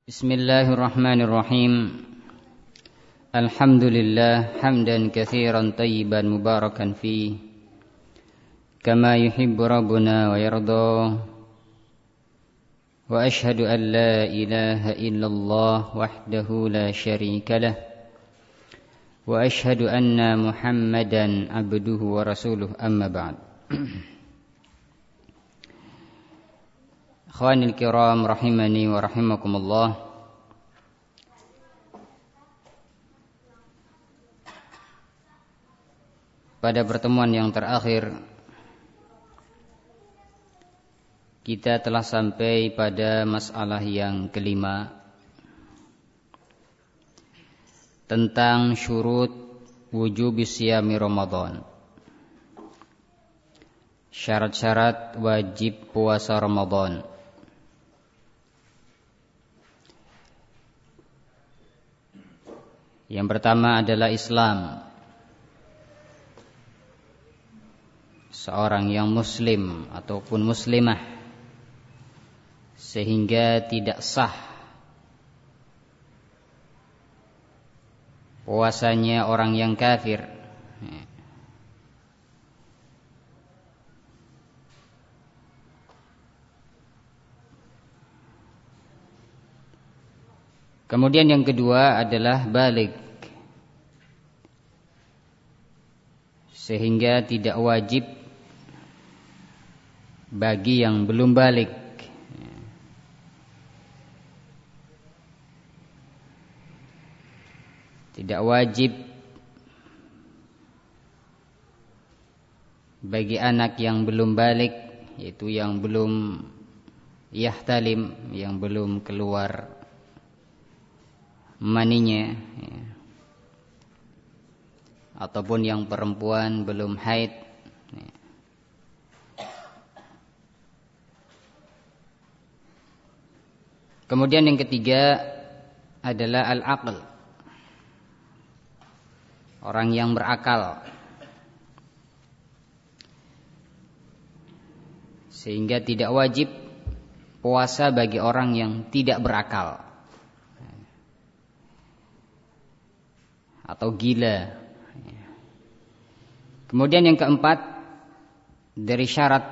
Bismillahirrahmanirrahim. Alhamdulillah hamdan katsiran tayyiban mubarakan fi kama yuhibbu rabbuna wa yarda. Wa ashhadu an la ilaha illallah wahdahu la syarika lah. Wa ashhadu anna Muhammadan abduhu wa rasuluh, amma ba'd. Akhwanil kiram rahimani wa rahimakumullah. Pada pertemuan yang terakhir kita telah sampai pada masalah yang kelima tentang syurut wujub siyami Ramadan. Syarat-syarat wajib puasa Ramadan. Yang pertama adalah Islam. Seorang yang muslim ataupun muslimah, sehingga tidak sah puasanya orang yang kafir. Kemudian yang kedua adalah baligh, sehingga tidak wajib bagi yang belum baligh. Tidak wajib bagi anak yang belum baligh, yaitu yang belum yahtalim, yang belum keluar maninya, ataupun yang perempuan belum haid. Kemudian yang ketiga adalah al-aql, orang yang berakal, sehingga tidak wajib puasa bagi orang yang tidak berakal atau gila. Kemudian yang keempat dari syarat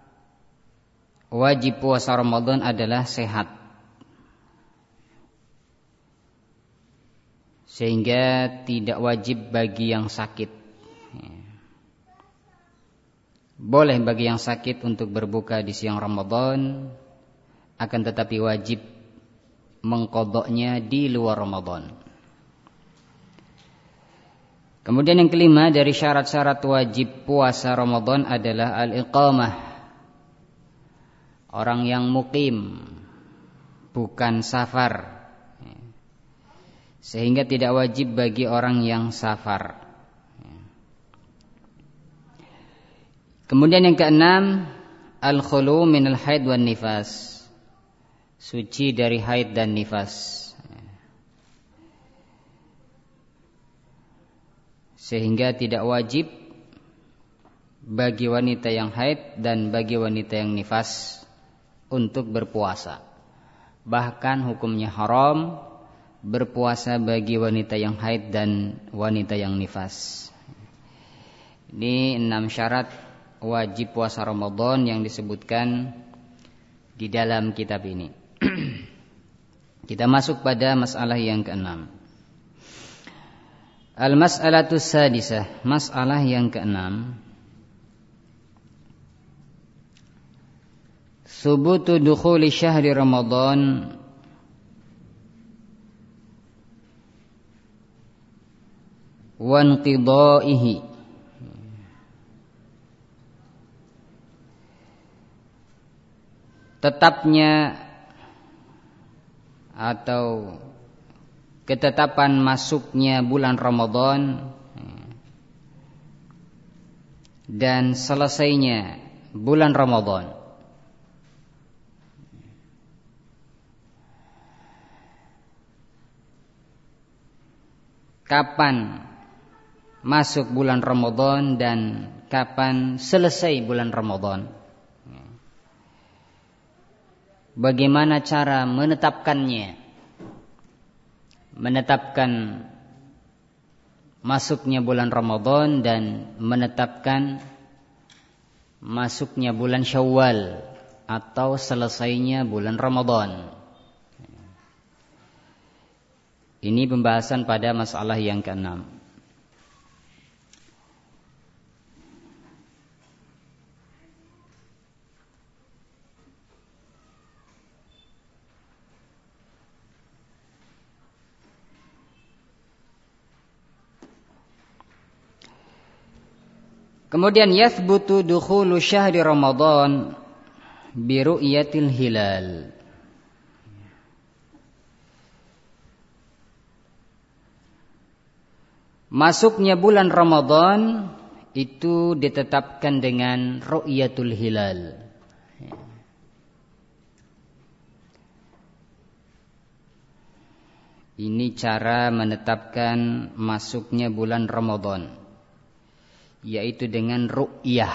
wajib puasa Ramadan adalah sehat, sehingga tidak wajib bagi yang sakit. Boleh bagi yang sakit untuk berbuka di siang Ramadan, akan tetapi wajib mengqadha'nya di luar Ramadan. Kemudian yang kelima dari syarat-syarat wajib puasa Ramadan adalah al-iqamah, orang yang muqim, bukan safar, sehingga tidak wajib bagi orang yang safar. Kemudian yang keenam, al-khulu minal haid wan nifas, suci dari haid dan nifas, sehingga tidak wajib bagi wanita yang haid dan bagi wanita yang nifas untuk berpuasa. Bahkan hukumnya haram berpuasa bagi wanita yang haid dan wanita yang nifas. Ini 6 syarat wajib puasa Ramadan yang disebutkan di dalam kitab ini. Kita masuk pada masalah yang keenam. Al-mas'alatu sadisah, masalah yang keenam. Thubutu dukhuli syahri Ramadan wa inqidha'ihi. Tetapnya atau ketetapan masuknya bulan Ramadan dan selesainya bulan Ramadan. Kapan masuk bulan Ramadan dan kapan selesai bulan Ramadan? Bagaimana cara menetapkannya? menetapkan masuknya bulan Ramadan dan menetapkan masuknya bulan Syawal atau selesainya bulan Ramadan. Ini pembahasan pada masalah yang ke-6. Kemudian yathbutu dukhulu syahri Ramadan bi ru'yatil hilal. Masuknya bulan Ramadan itu ditetapkan dengan ru'yatul hilal. Ini cara menetapkan masuknya bulan Ramadan, yaitu dengan ru'yah.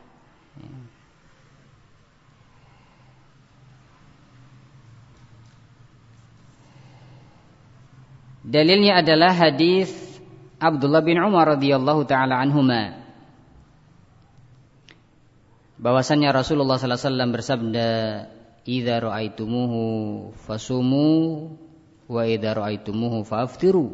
Dalilnya adalah hadis Abdullah bin Umar radhiyallahu taala anhuma, bahwasanya Rasulullah sallallahu alaihi wasallam bersabda, "Idza ra'aitumuhu fasumu wa idza ra'aitumuhu faftiru."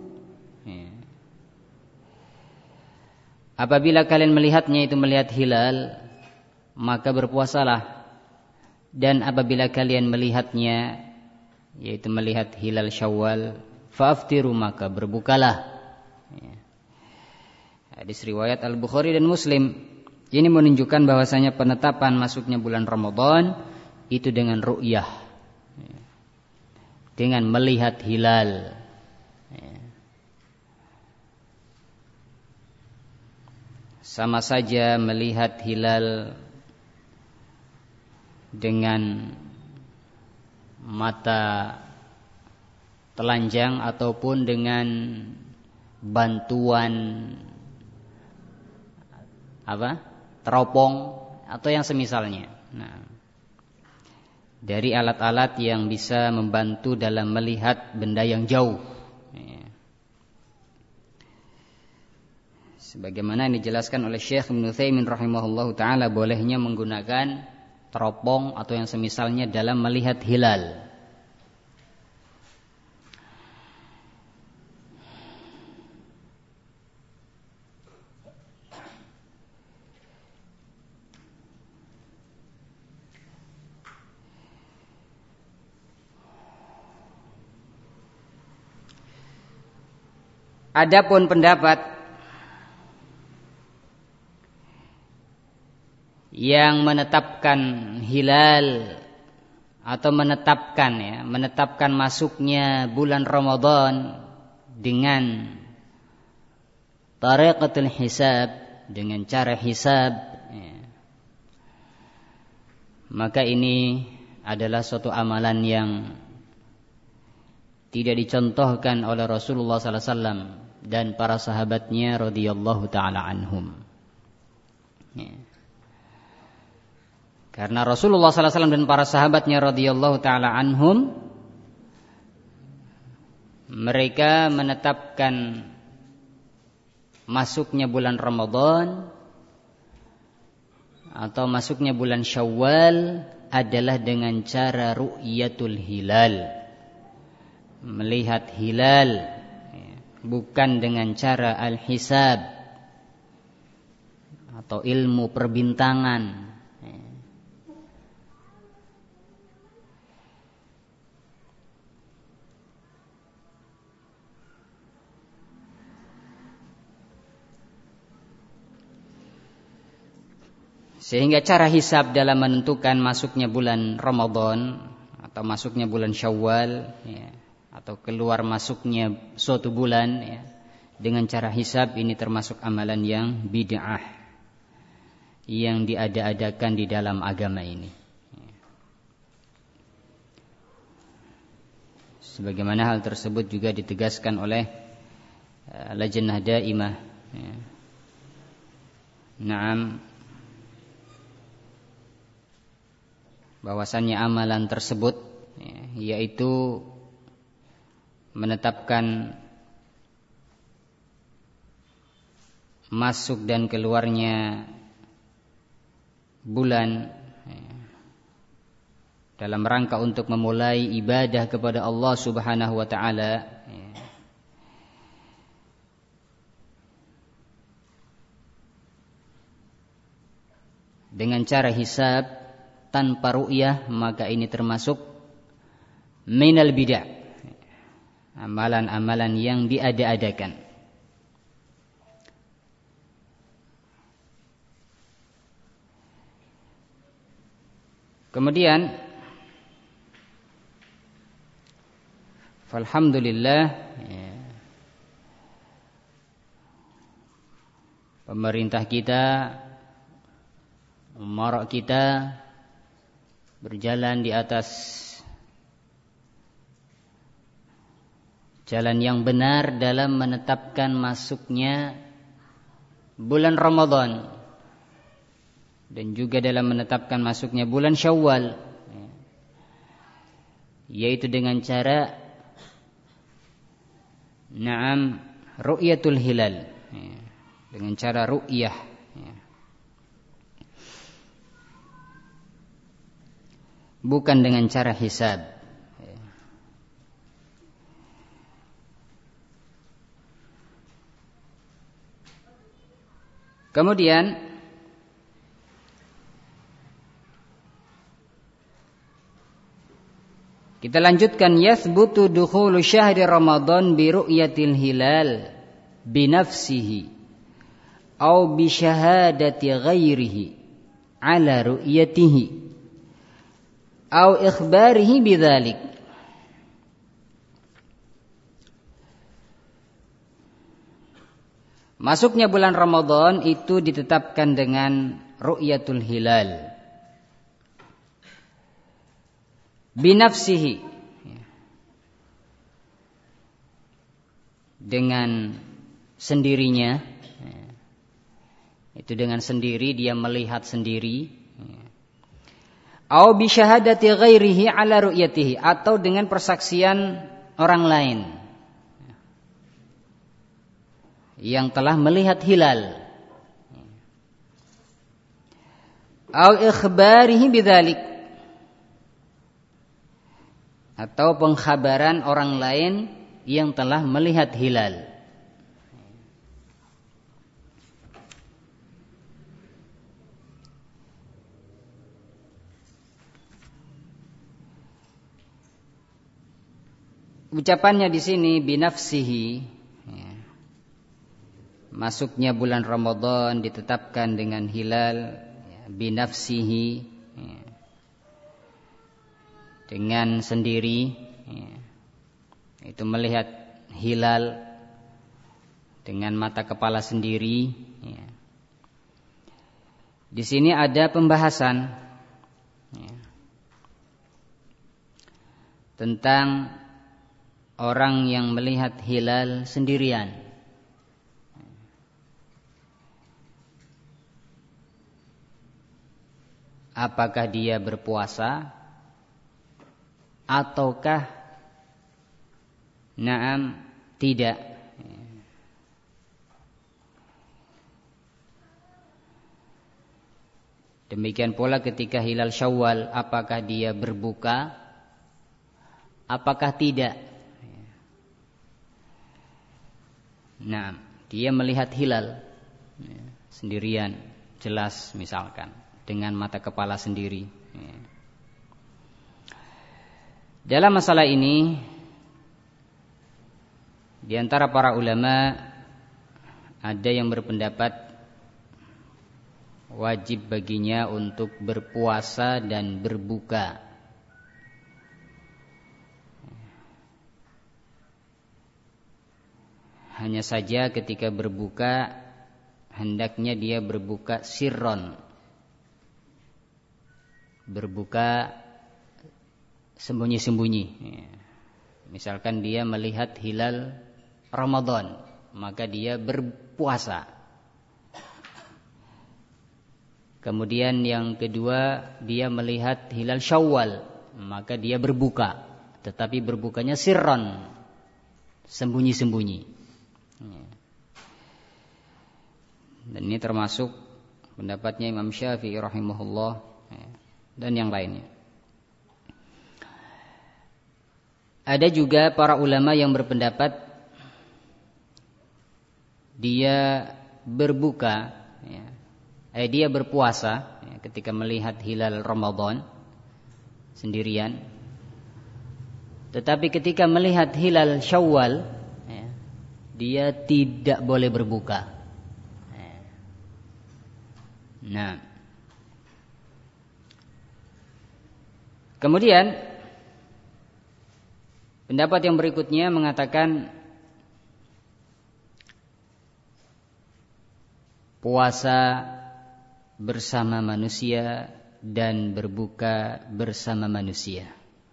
Apabila kalian melihatnya, itu melihat hilal, maka berpuasalah. Dan apabila kalian melihatnya, yaitu melihat hilal Syawal, faftiru, maka berbukalah. Hadis riwayat Al-Bukhari dan Muslim. Ini menunjukkan bahwasanya penetapan masuknya bulan Ramadan itu dengan ru'yah, dengan melihat hilal. Sama saja melihat hilal dengan mata telanjang ataupun dengan bantuan teropong atau yang semisalnya. Nah, dari alat-alat yang bisa membantu dalam melihat benda yang jauh. Sebagaimana yang dijelaskan oleh Syekh Ibnu Utsaimin rahimahullahu taala, bolehnya menggunakan teropong atau yang semisalnya dalam melihat hilal. Adapun pendapat yang menetapkan hilal atau menetapkan masuknya bulan Ramadan dengan tariqatul hisab, dengan cara hisab, maka ini adalah suatu amalan yang tidak dicontohkan oleh Rasulullah sallallahu alaihi wasallam dan para sahabatnya radhiyallahu taala anhum. Karena Rasulullah sallallahu alaihi wasallam dan para sahabatnya radhiyallahu taala anhum, mereka menetapkan masuknya bulan Ramadan atau masuknya bulan Syawal adalah dengan cara ru'yatul hilal, melihat hilal, bukan dengan cara al-hisab atau ilmu perbintangan. Sehingga cara hisab dalam menentukan masuknya bulan Ramadan atau masuknya bulan Syawal, atau keluar masuknya suatu bulan, dengan cara hisab ini termasuk amalan yang bid'ah, yang diada-adakan di dalam agama ini. Sebagaimana hal tersebut juga ditegaskan oleh Lajnah Daimah. Naam, bahwasannya amalan tersebut, yaitu menetapkan masuk dan keluarnya bulan dalam rangka untuk memulai ibadah kepada Allah Subhanahu wa taala, dengan cara hisab tanpa ru'yah, maka ini termasuk minal bid'ah, amalan-amalan yang diada-adakan. Kemudian alhamdulillah, pemerintah kita, umarok kita berjalan di atas jalan yang benar dalam menetapkan masuknya bulan Ramadan dan juga dalam menetapkan masuknya bulan Syawal, yaitu dengan cara ru'yatul hilal, dengan cara ru'yah, bukan dengan cara hisab. Kemudian kita lanjutkan, yathbutu dukhulu syahri Ramadan bi ru'yatil hilal bi nafsihi aw bi syahadati ghairihi ala ru'yatihi aw ikhbarihi bidzalik. Masuknya bulan Ramadan itu ditetapkan dengan ru'yatul hilal binafsihi, dengan sendirinya, itu dengan sendiri, dia melihat sendiri, au bi syahadati ghairihi ala ru'yatihi, atau dengan persaksian orang lain yang telah melihat hilal, au ikhbarihi bidzalik, atau pengkhabaran orang lain yang telah melihat hilal. Ucapannya di sini binafsihi, masuknya bulan Ramadan ditetapkan dengan hilal binafsihi, dengan sendiri, itu melihat hilal dengan mata kepala sendiri. Di sini ada pembahasan tentang orang yang melihat hilal sendirian. Apakah dia berpuasa ataukah tidak? Demikian pula ketika hilal Syawal, apakah dia berbuka, apakah tidak? Dia melihat hilal sendirian, jelas misalkan, dengan mata kepala sendiri. Dalam masalah ini, di antara para ulama ada yang berpendapat wajib baginya untuk berpuasa dan berbuka. Hanya saja ketika berbuka, hendaknya dia berbuka sirron, berbuka sembunyi-sembunyi. Misalkan dia melihat hilal Ramadan, maka dia berpuasa. Kemudian yang kedua, dia melihat hilal Syawal, maka dia berbuka, tetapi berbukanya sirron, sembunyi-sembunyi. Dan ini termasuk pendapatnya Imam Syafi'i rahimahullah dan yang lainnya. Ada juga para ulama yang berpendapat dia berbuka, dia berpuasa ketika melihat hilal Ramadan sendirian. Tetapi ketika melihat hilal Syawal, dia tidak boleh berbuka. Nah, kemudian pendapat yang berikutnya mengatakan puasa bersama manusia dan berbuka bersama manusia,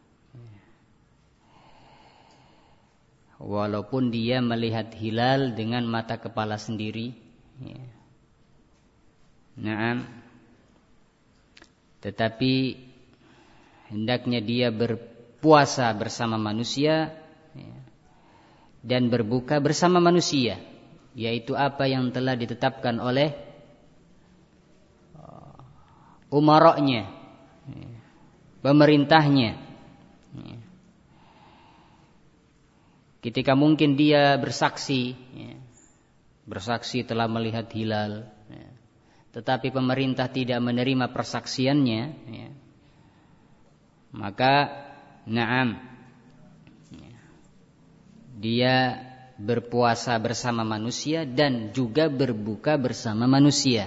walaupun dia melihat hilal dengan mata kepala sendiri. Naam. Tetapi hendaknya dia berpuasa bersama manusia dan berbuka bersama manusia, yaitu apa yang telah ditetapkan oleh umara'nya, pemerintahnya. Ketika mungkin dia bersaksi telah melihat hilal, tetapi pemerintah tidak menerima persaksiannya, maka na'am, dia berpuasa bersama manusia dan juga berbuka bersama manusia.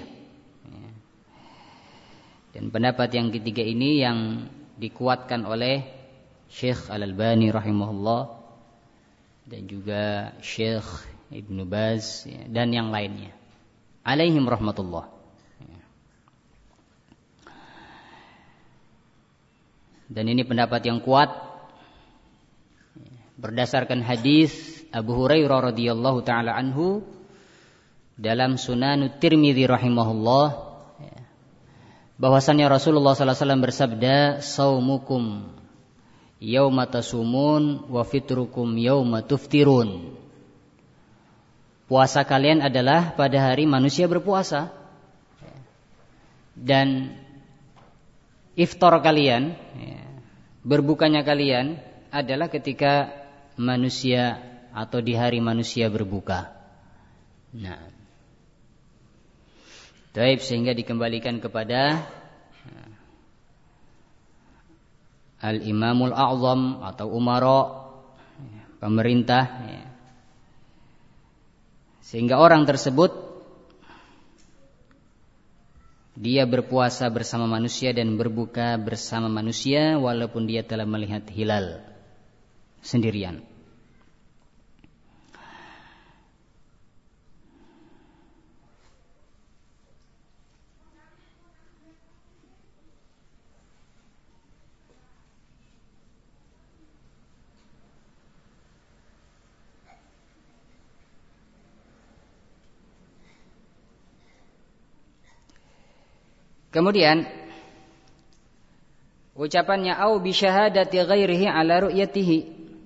Dan pendapat yang ketiga ini yang dikuatkan oleh Syekh Al-Albani rahimahullah dan juga Syekh Ibnu Baz dan yang lainnya alaihim rahmatullah. Dan ini pendapat yang kuat berdasarkan hadis Abu Hurairah radhiyallahu taala anhu dalam Sunanut Tirmidzi rahimahullah, bahwasanya Rasulullah sallallahu alaihi wasallam bersabda, "Shaumukum yauma tasumun wa fitrukum yauma tuftirun." Puasa kalian adalah pada hari manusia berpuasa, dan iftar kalian, berbukanya kalian adalah ketika manusia atau di hari manusia berbuka. Nah, taib, sehingga dikembalikan kepada Al-Imamul A'zam atau umara, pemerintah, sehingga orang tersebut dia berpuasa bersama manusia dan berbuka bersama manusia walaupun dia telah melihat hilal sendirian. Kemudian ucapannya au bi syahadati ghairihi ala ru'yatihi.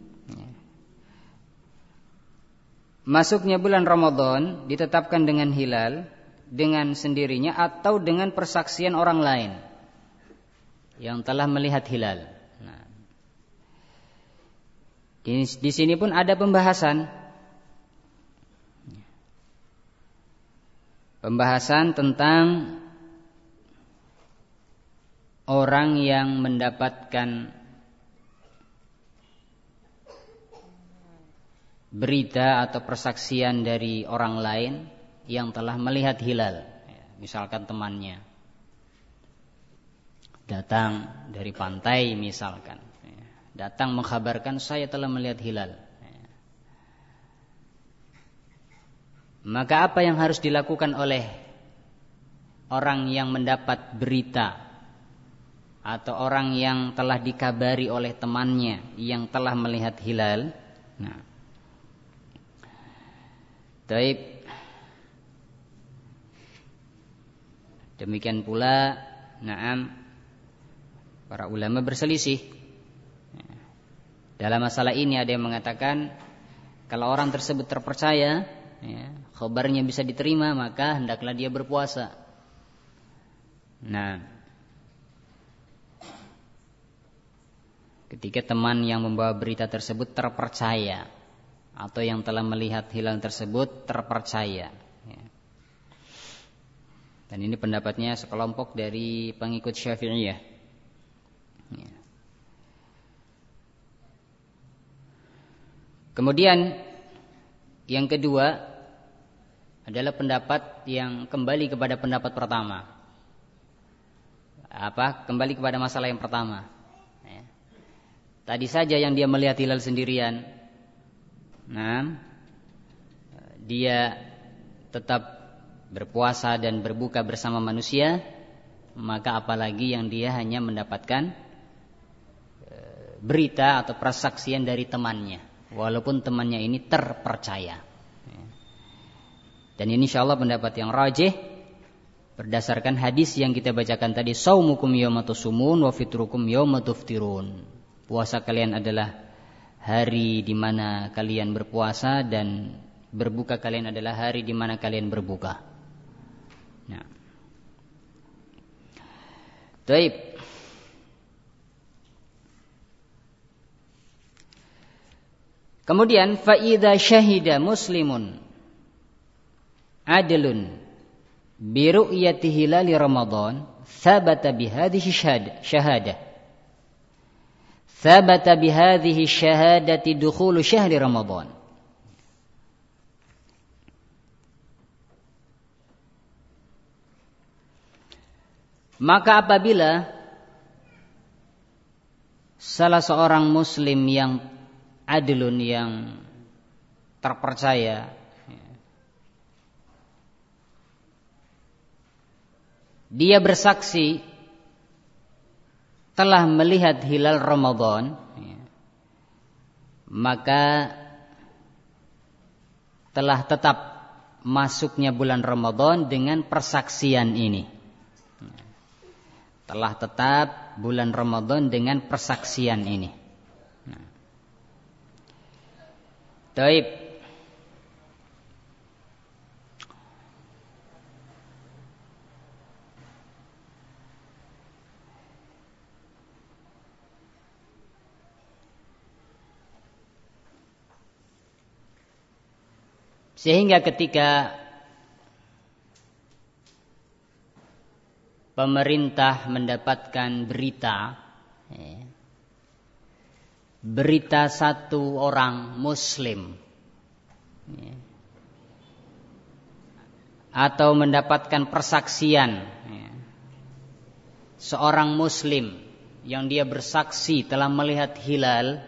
Masuknya bulan Ramadan ditetapkan dengan hilal dengan sendirinya atau dengan persaksian orang lain yang telah melihat hilal. Nah, di sini pun ada pembahasan tentang orang yang mendapatkan berita atau persaksian dari orang lain yang telah melihat hilal. Misalkan temannya datang dari pantai, misalkan datang mengkhabarkan saya telah melihat hilal. Maka apa yang harus dilakukan oleh orang yang mendapat berita atau orang yang telah dikabari oleh temannya yang telah melihat hilal? Nah, taib. Demikian pula, na'am, para ulama berselisih dalam masalah ini. Ada yang mengatakan Kalau orang tersebut terpercaya, ya, khabarnya bisa diterima, maka hendaklah dia berpuasa. Nah, ketika teman yang membawa berita tersebut terpercaya, atau yang telah melihat hilal tersebut terpercaya, ya. Dan ini pendapatnya sekelompok dari pengikut Syafi'iyah, ya. Kemudian yang kedua adalah pendapat yang kembali kepada pendapat pertama. Kembali kepada masalah yang pertama, ya. Tadi saja yang dia melihat hilal sendirian, nah, dia tetap berpuasa dan berbuka bersama manusia, maka apalagi yang dia hanya mendapatkan berita atau persaksian dari temannya, walaupun temannya ini terpercaya. Dan ini insyaallah pendapat yang rajih berdasarkan hadis yang kita bacakan tadi, saumukum yauma tusumun wa fitrukum yauma tuftirun. Puasa kalian adalah hari di mana kalian berpuasa, dan berbuka kalian adalah hari di mana kalian berbuka. Nah. Baik. Kemudian fa idza syahida muslimun adlun bi ru'yati hilali Ramadan thabata bi hadhihi syahadah. Thabata bi hadhihi syahadati dukhulu syahri Ramadan. Maka apabila salah seorang muslim yang adlun, yang terpercaya, dia bersaksi telah melihat hilal Ramadan, maka telah tetap masuknya bulan Ramadan dengan persaksian ini. Telah tetap bulan Ramadan dengan persaksian ini. Taib. Sehingga ketika pemerintah mendapatkan berita satu orang muslim, atau mendapatkan persaksian seorang muslim yang dia bersaksi telah melihat hilal,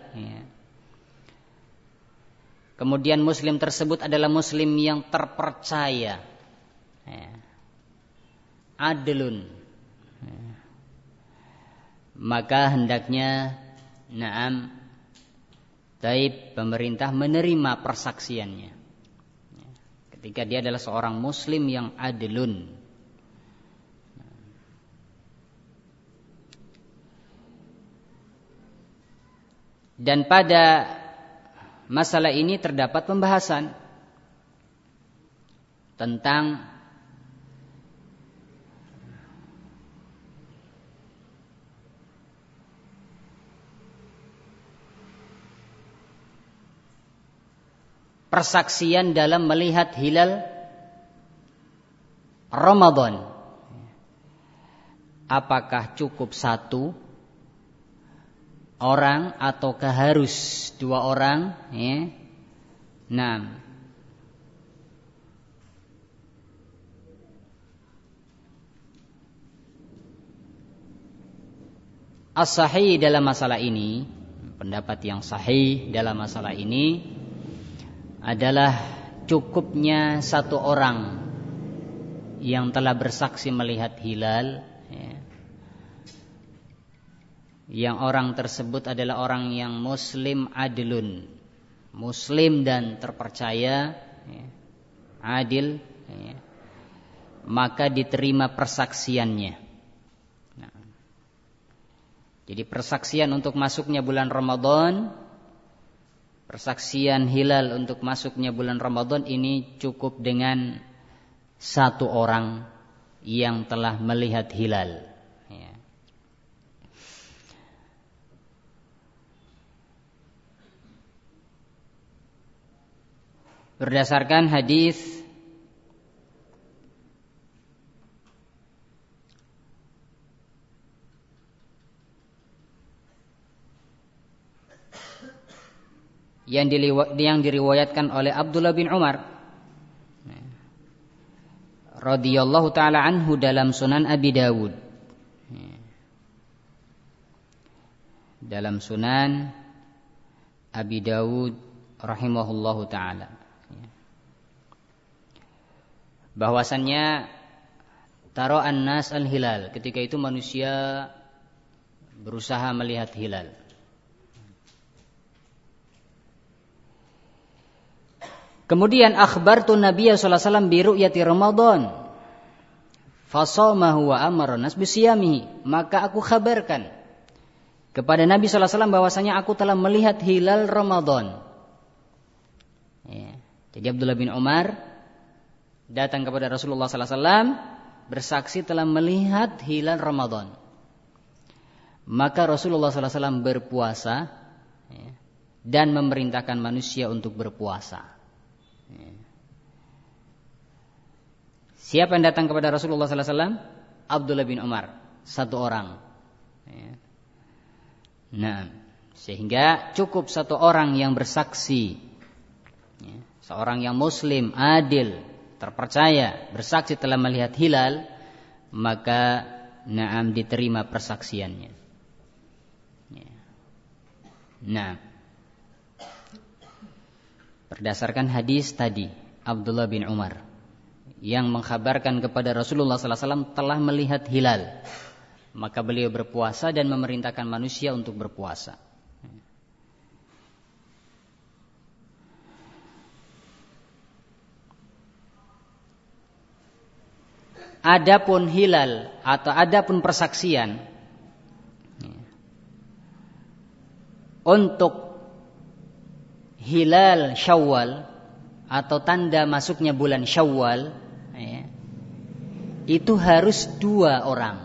kemudian muslim tersebut adalah muslim yang terpercaya, adlun, maka hendaknya pemerintah menerima persaksiannya ketika dia adalah seorang muslim yang adlun. Dan pada masalah ini terdapat pembahasan tentang persaksian dalam melihat hilal Ramadan. Apakah cukup satu orang ataukah harus dua orang? Nah, as-sahih dalam masalah ini, pendapat yang sahih dalam masalah ini adalah cukupnya satu orang yang telah bersaksi melihat hilal, yang orang tersebut adalah orang yang muslim adlun, muslim dan terpercaya, adil, maka diterima persaksiannya. Jadi persaksian untuk masuknya bulan Ramadan, persaksian hilal untuk masuknya bulan Ramadan ini cukup dengan satu orang yang telah melihat hilal. Ya. Berdasarkan hadis yang diriwayatkan oleh Abdullah bin Umar radhiyallahu taala anhu dalam Sunan Abi Dawud. Dalam Sunan Abi Dawud rahimahullahu taala. Bahwasannya tara'an nas al-hilal, ketika itu manusia berusaha melihat hilal. Kemudian akhbartu Nabiya sallallahu alaihi wasallam bi ru'yati Ramadan. Fasamahu wa amara nas bisiyamihi. Maka aku kabarkan kepada Nabi sallallahu alaihi wasallam bahwasanya aku telah melihat hilal Ramadan. Ya. Jadi Abdullah bin Umar datang kepada Rasulullah sallallahu alaihi wasallam bersaksi telah melihat hilal Ramadan. Maka Rasulullah sallallahu alaihi wasallam berpuasa, ya, dan memerintahkan manusia untuk berpuasa. Siapa yang datang kepada Rasulullah sallallahu alaihi wasallam? Abdullah bin Umar, satu orang. Nah, sehingga cukup satu orang yang bersaksi, seorang yang muslim, adil, terpercaya, bersaksi telah melihat hilal, maka na'am diterima persaksiannya. Nah, berdasarkan hadis tadi Abdullah bin Umar yang mengkhabarkan kepada Rasulullah sallallahu alaihi wasallam telah melihat hilal, maka beliau berpuasa dan memerintahkan manusia untuk berpuasa. Adapun hilal atau adapun persaksian untuk hilal Syawal atau tanda masuknya bulan Syawal, ya, itu harus dua orang.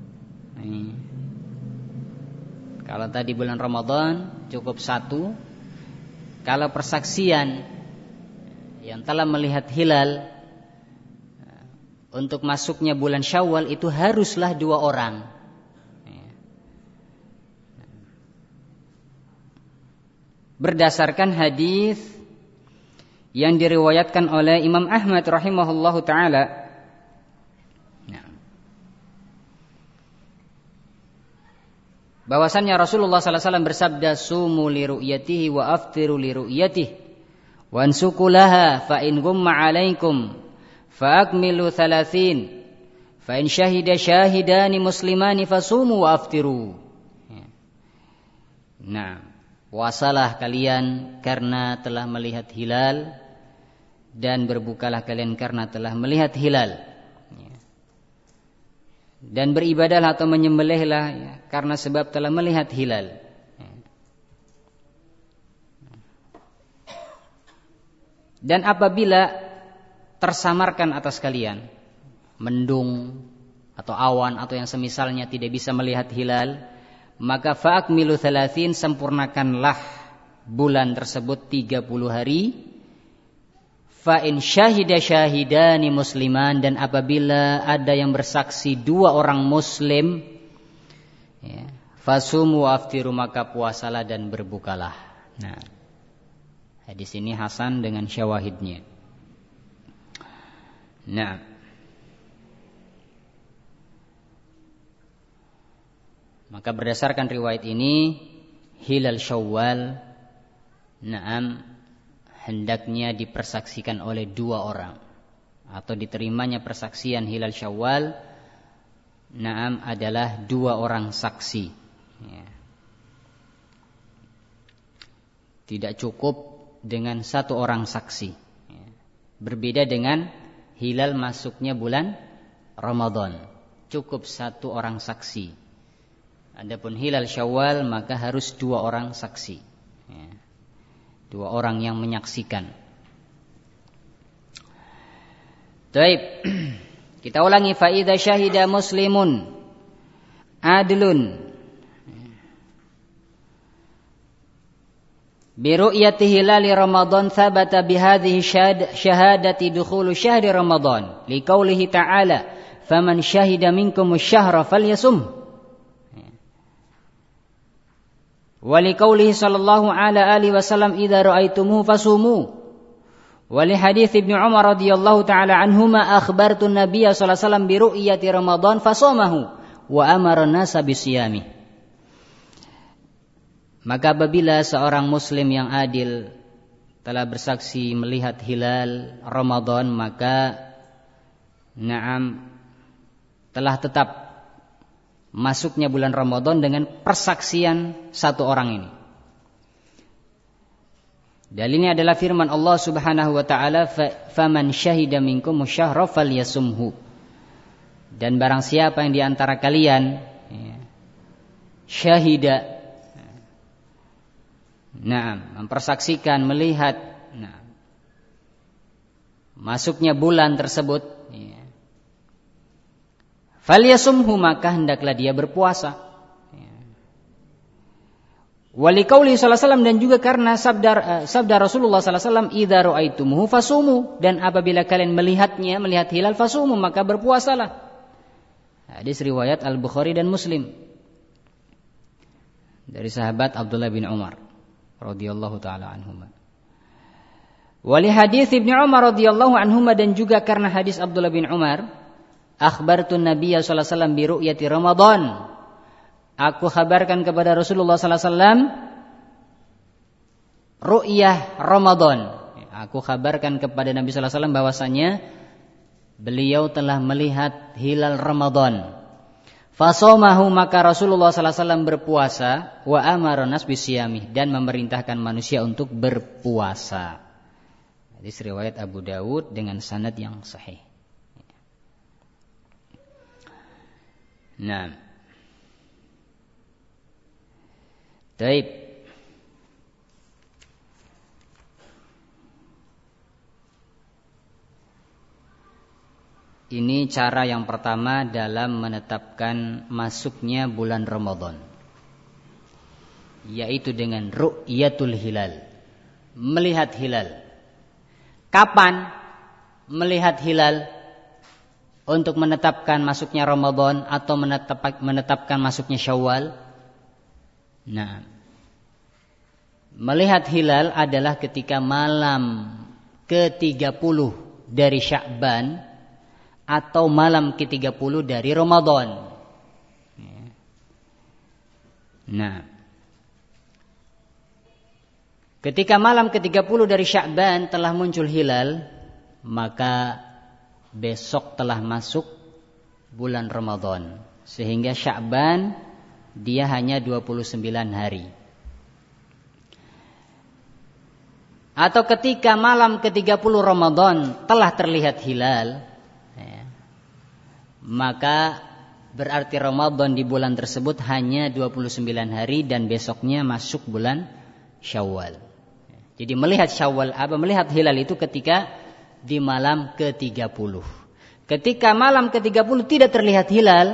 Kalau tadi bulan Ramadan cukup satu. Kalau persaksian yang telah melihat hilal untuk masuknya bulan Syawal itu haruslah dua orang. Berdasarkan hadis yang diriwayatkan oleh Imam Ahmad rahimahullahu taala, bahwasannya Rasulullah sallallahu alaihi wasallam bersabda, "Sumu li ru'yatihi wa aftiru li ru'yatihi wa ansuku laha fa in gumma 'alaikum fa akmilu 30 fa in syahida syahidani muslimani fasumu wa aftiru." Nah, puasalah kalian karena telah melihat hilal dan berbukalah kalian karena telah melihat hilal. Dan beribadahlah atau menyembelihlah, ya, karena sebab telah melihat hilal. Dan apabila tersamarkan atas kalian mendung atau awan atau yang semisalnya tidak bisa melihat hilal, maka fa'akmilu 30, sempurnakanlah bulan tersebut 30 hari. Fa in syahida syahidani musliman, dan apabila ada yang bersaksi dua orang muslim, ya, fasumu wa aftiru, maka puasalah dan berbukalah. Nah, hadis ini hasan dengan syawahidnya. Nah, maka berdasarkan riwayat ini hilal Syawal, na'am, hendaknya dipersaksikan oleh dua orang, atau diterimanya persaksian hilal Syawal, na'am, adalah dua orang saksi, ya. Tidak cukup dengan satu orang saksi, ya. Berbeda dengan hilal masuknya bulan Ramadan, cukup satu orang saksi. Adapun hilal Syawal maka harus dua orang saksi, ya. Dua orang yang menyaksikan. Baik. Kita ulangi, fa idza syahida muslimun adlun bi ru'yati hilali Ramadan thabata bi hadhihi syahadati dukhulu syahri Ramadan li qoulihi ta'ala faman syahida minkum asy-syahra falyasum wa li qoulihi sallallahu alaihi wasallam idza ra'aitumuhu fasumu wa li hadits Ibnu Umar radhiyallahu taala anhuma akhbartu an-nabiy sallallahu alaihi wasallam bi ru'yati Ramadan fasamahu wa amara an-nasa bisiyami. Maka apabila seorang muslim yang adil telah bersaksi melihat hilal Ramadan, maka telah tetap masuknya bulan Ramadan dengan persaksian satu orang ini. Dalilnya adalah firman Allah Subhanahu wa taala, "Faman syahida minkum asy-syahra falyasumhu." Dan barang siapa yang di antara kalian syahida mempersaksikan melihat masuknya bulan tersebut, falyasumhu, maka hendaklah dia berpuasa. Wali qauli sallallahu alaihi wasallam, dan juga karena sabda Rasulullah sallallahu alaihi wasallam, idza ra'aitumuhu fasumu, dan apabila kalian melihat hilal fasumu, maka berpuasalah. Hadis riwayat Al-Bukhari dan Muslim dari sahabat Abdullah bin Umar radhiyallahu taala anhuma. Wali hadis Ibnu Umar radhiyallahu anhuma, dan juga karena hadis Abdullah bin Umar, akhbartu Nabiy sallallahu alaihi wasallam bi ru'yati Ramadan. Aku kabarkan kepada Rasulullah sallallahu alaihi wasallam ru'yah Ramadan. Aku kabarkan kepada Nabi sallallahu alaihi wasallam bahwasanya beliau telah melihat hilal Ramadan. Fasomahu, maka Rasulullah sallallahu alaihi wasallam berpuasa, wa amara nas bisiyamih, dan memerintahkan manusia untuk berpuasa. Hadis riwayat Abu Dawud dengan sanad yang sahih. Nah, baik. Ini cara yang pertama dalam menetapkan masuknya bulan Ramadan, yaitu dengan ru'yatul hilal, melihat hilal. Kapan melihat hilal untuk menetapkan masuknya Ramadan atau menetapkan masuknya Syawal? Nah, melihat hilal adalah ketika malam ke-30 dari Sya'ban atau malam ke-30 dari Ramadan. Nah, ketika malam ke-30 dari Sya'ban telah muncul hilal, maka besok telah masuk bulan Ramadan. Sehingga Sya'ban dia hanya 29 hari. Atau ketika malam ke-30 Ramadan telah terlihat hilal, maka berarti Ramadan di bulan tersebut hanya 29 hari dan besoknya masuk bulan Syawal. Jadi melihat hilal itu ketika di malam ke-30. Ketika malam ke-30 tidak terlihat hilal,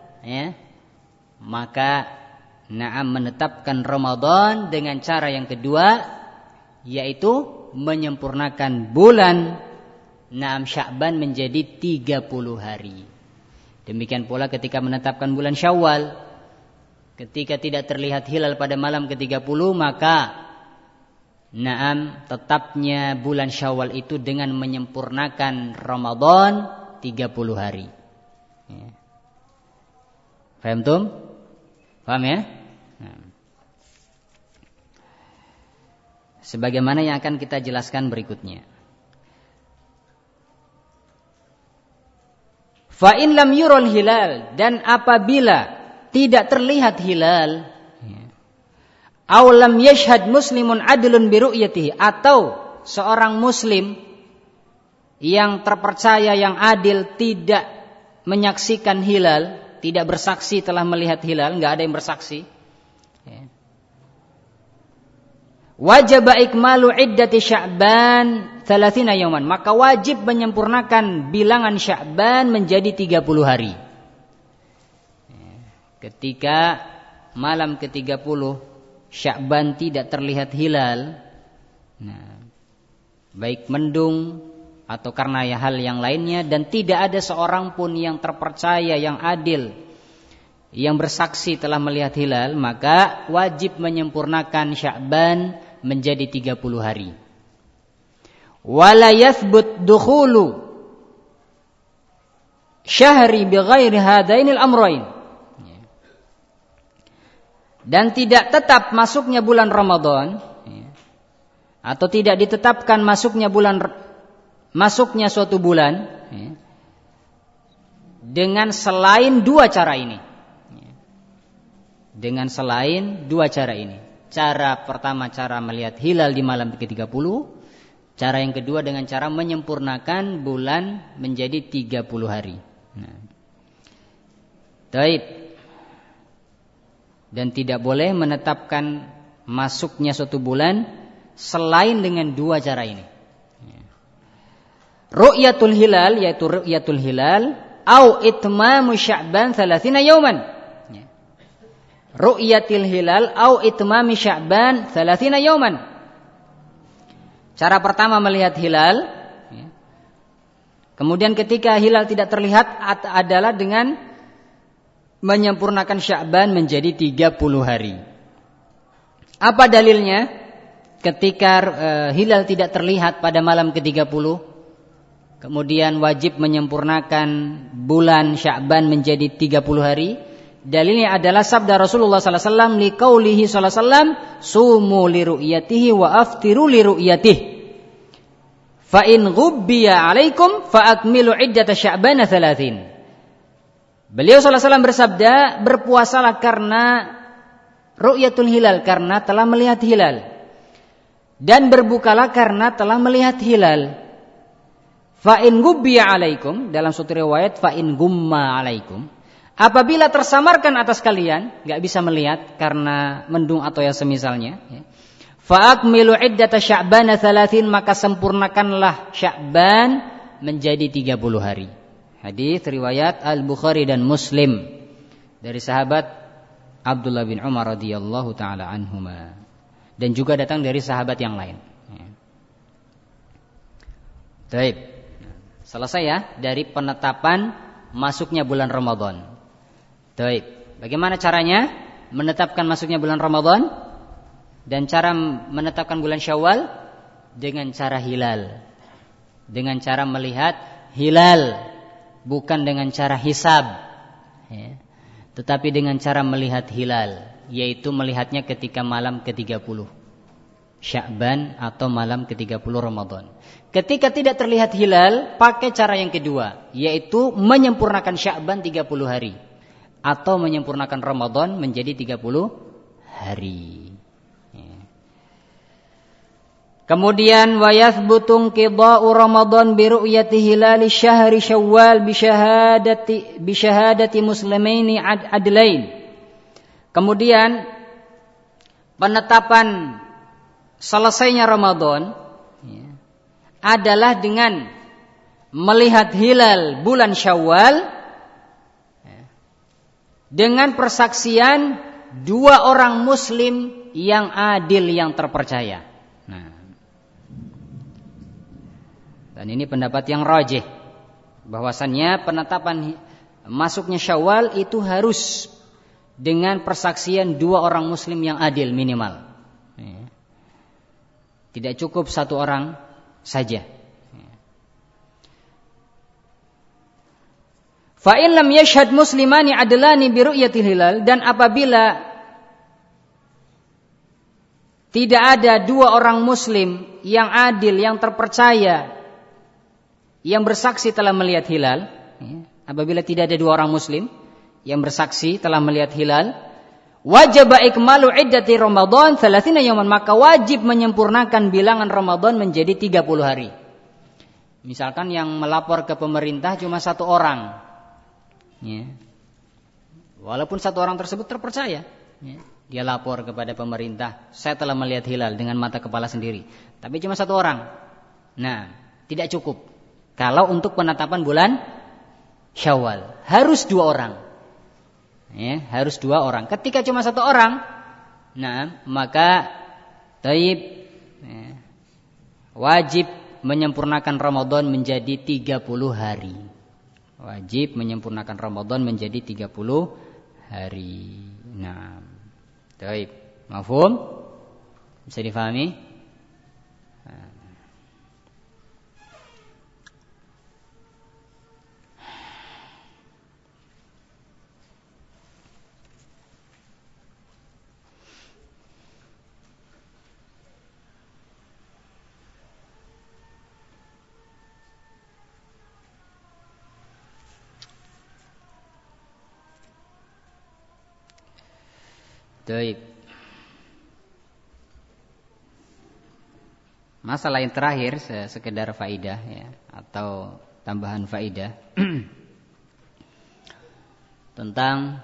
maka menetapkan Ramadan dengan cara yang kedua, yaitu menyempurnakan bulan Sya'ban menjadi 30 hari. Demikian pula ketika menetapkan bulan Syawal, ketika tidak terlihat hilal pada malam ke-30, maka tetapnya bulan Syawal itu dengan menyempurnakan Ramadan 30 hari. Paham tum? Paham ya? Sebagaimana yang akan kita jelaskan berikutnya. Fa in lam yural hilal, dan apabila tidak terlihat hilal, aw lam yashhad muslimun adlun bi ru'yatihi, atau seorang muslim yang terpercaya yang adil tidak menyaksikan hilal, tidak bersaksi telah melihat hilal, enggak ada yang bersaksi. wajib ikmalu iddati Sya'ban 30 yauman, maka wajib menyempurnakan bilangan Sya'ban menjadi 30 hari. Ketika malam ke-30 Sya'ban tidak terlihat hilal, baik mendung atau karena hal yang lainnya, dan tidak ada seorang pun yang terpercaya, yang adil, yang bersaksi telah melihat hilal, maka wajib menyempurnakan Sya'ban menjadi 30 hari. Wala yathbut dukhulu syahri bighairi hadainil amrain, dan tidak tetap masuknya bulan Ramadan, atau tidak ditetapkan masuknya suatu bulan dengan selain dua cara ini. Dengan selain dua cara ini. Cara pertama, cara melihat hilal di malam ke-30. Cara yang kedua dengan cara menyempurnakan bulan menjadi 30 hari. Baik. Dan tidak boleh menetapkan masuknya suatu bulan selain dengan dua cara ini. Ru'yatul hilal, yaitu ru'yatul hilal, au itmamu Sya'ban 30 yauman. Ru'yatil hilal au itmami Sya'ban 30 yauman. Cara pertama melihat hilal, kemudian ketika hilal tidak terlihat adalah dengan menyempurnakan Sya'ban menjadi 30 hari. Apa dalilnya? Ketika hilal tidak terlihat pada malam ke-30, kemudian wajib menyempurnakan bulan Sya'ban menjadi 30 hari. Dalilnya adalah sabda Rasulullah sallallahu alaihi wasallam liqaulihi sallallahu alaihi wasallam, sumu li ru'yatihi wa aftiru li ru'yatihi. Fa in ghubbiya 'alaikum fa akmilu iddata Sya'ban 30. Beliau sallallahu alaihi wasallam bersabda, berpuasalah karena ru'yatul hilal, karena telah melihat hilal, dan berbukalah karena telah melihat hilal. Fa in ghubbiya 'alaikum, dalam suatu riwayat fa in gumma 'alaikum, apabila tersamarkan atas kalian, enggak bisa melihat karena mendung atau yang semisalnya, fa akmilu iddata Sya'ban 30, maka sempurnakanlah Sya'ban menjadi 30 hari. Hadis riwayat Al-Bukhari dan Muslim dari sahabat Abdullah bin Umar radhiyallahu taala anhuma, dan juga datang dari sahabat yang lain. Baik. Selesai ya dari penetapan masuknya bulan Ramadan. Baik. Bagaimana caranya menetapkan masuknya bulan Ramadan dan cara menetapkan bulan Syawal? Dengan cara hilal. Dengan cara melihat hilal. Bukan dengan cara hisab, tetapi dengan cara melihat hilal, yaitu melihatnya ketika malam ke-30 Sya'ban atau malam ke-30 Ramadan. Ketika tidak terlihat hilal, pakai cara yang kedua, yaitu menyempurnakan Sya'ban 30 hari atau menyempurnakan Ramadan menjadi 30 hari. Kemudian wa yathbutu qida'u Ramadan bi ru'yati hilali syahri Syawal bi syahadati muslimaini adlain. Kemudian penetapan selesainya Ramadan adalah dengan melihat hilal bulan Syawal dengan persaksian dua orang muslim yang adil, yang terpercaya. Dan ini pendapat yang rajih, bahwasannya penetapan masuknya Syawal itu harus dengan persaksian dua orang muslim yang adil minimal. Tidak cukup satu orang saja. Fa in lam yashhad muslimani adlani bi ru'yatil hilal, dan apabila tidak ada dua orang muslim yang adil, yang terpercaya, yang bersaksi telah melihat hilal, apabila tidak ada dua orang muslim yang bersaksi telah melihat hilal, wajib ikmalu iddati Ramadan 30 yauman, maka wajib menyempurnakan bilangan Ramadan menjadi 30 hari. Misalkan yang melapor ke pemerintah cuma satu orang, walaupun satu orang tersebut terpercaya, dia lapor kepada pemerintah, saya telah melihat hilal dengan mata kepala sendiri. Tapi cuma satu orang. Nah, tidak cukup. Kalau untuk penetapan bulan Syawal, harus 2 orang. Ya, harus 2 orang. Ketika cuma 1 orang, nah, maka taib ya, wajib menyempurnakan Ramadan menjadi 30 hari. Wajib menyempurnakan Ramadan menjadi 30 hari. Nah, taib. Mafhum? Bisa difahami? Baik. Masalah yang terakhir sekedar faidah ya, atau tambahan faidah tentang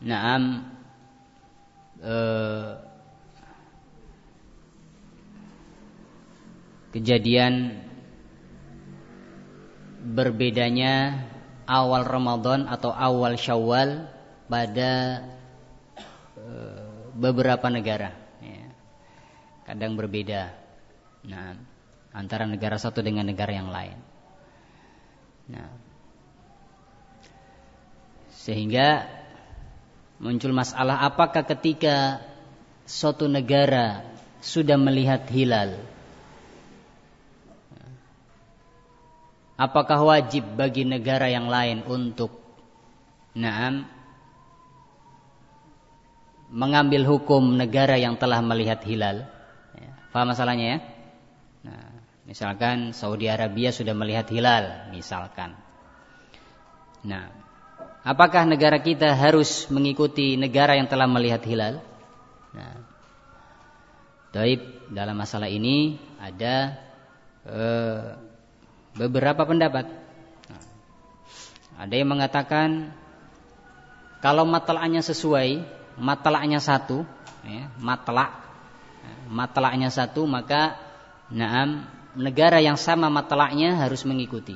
kejadian berbedanya awal Ramadan atau awal Syawal pada beberapa negara ya. Kadang berbeda antara negara satu dengan negara yang lain. Sehingga muncul masalah, apakah ketika suatu negara sudah melihat hilal, apakah wajib bagi negara yang lain untuk mengambil hukum negara yang telah melihat hilal? Paham masalahnya ya? Misalkan Saudi Arabia sudah melihat hilal, misalkan. Apakah negara kita harus mengikuti negara yang telah melihat hilal? Taib, dalam masalah ini ada beberapa pendapat. Ada yang mengatakan kalau matla'nya sesuai, matla'nya satu, ya, matla'nya satu, maka negara yang sama matla'nya harus mengikuti.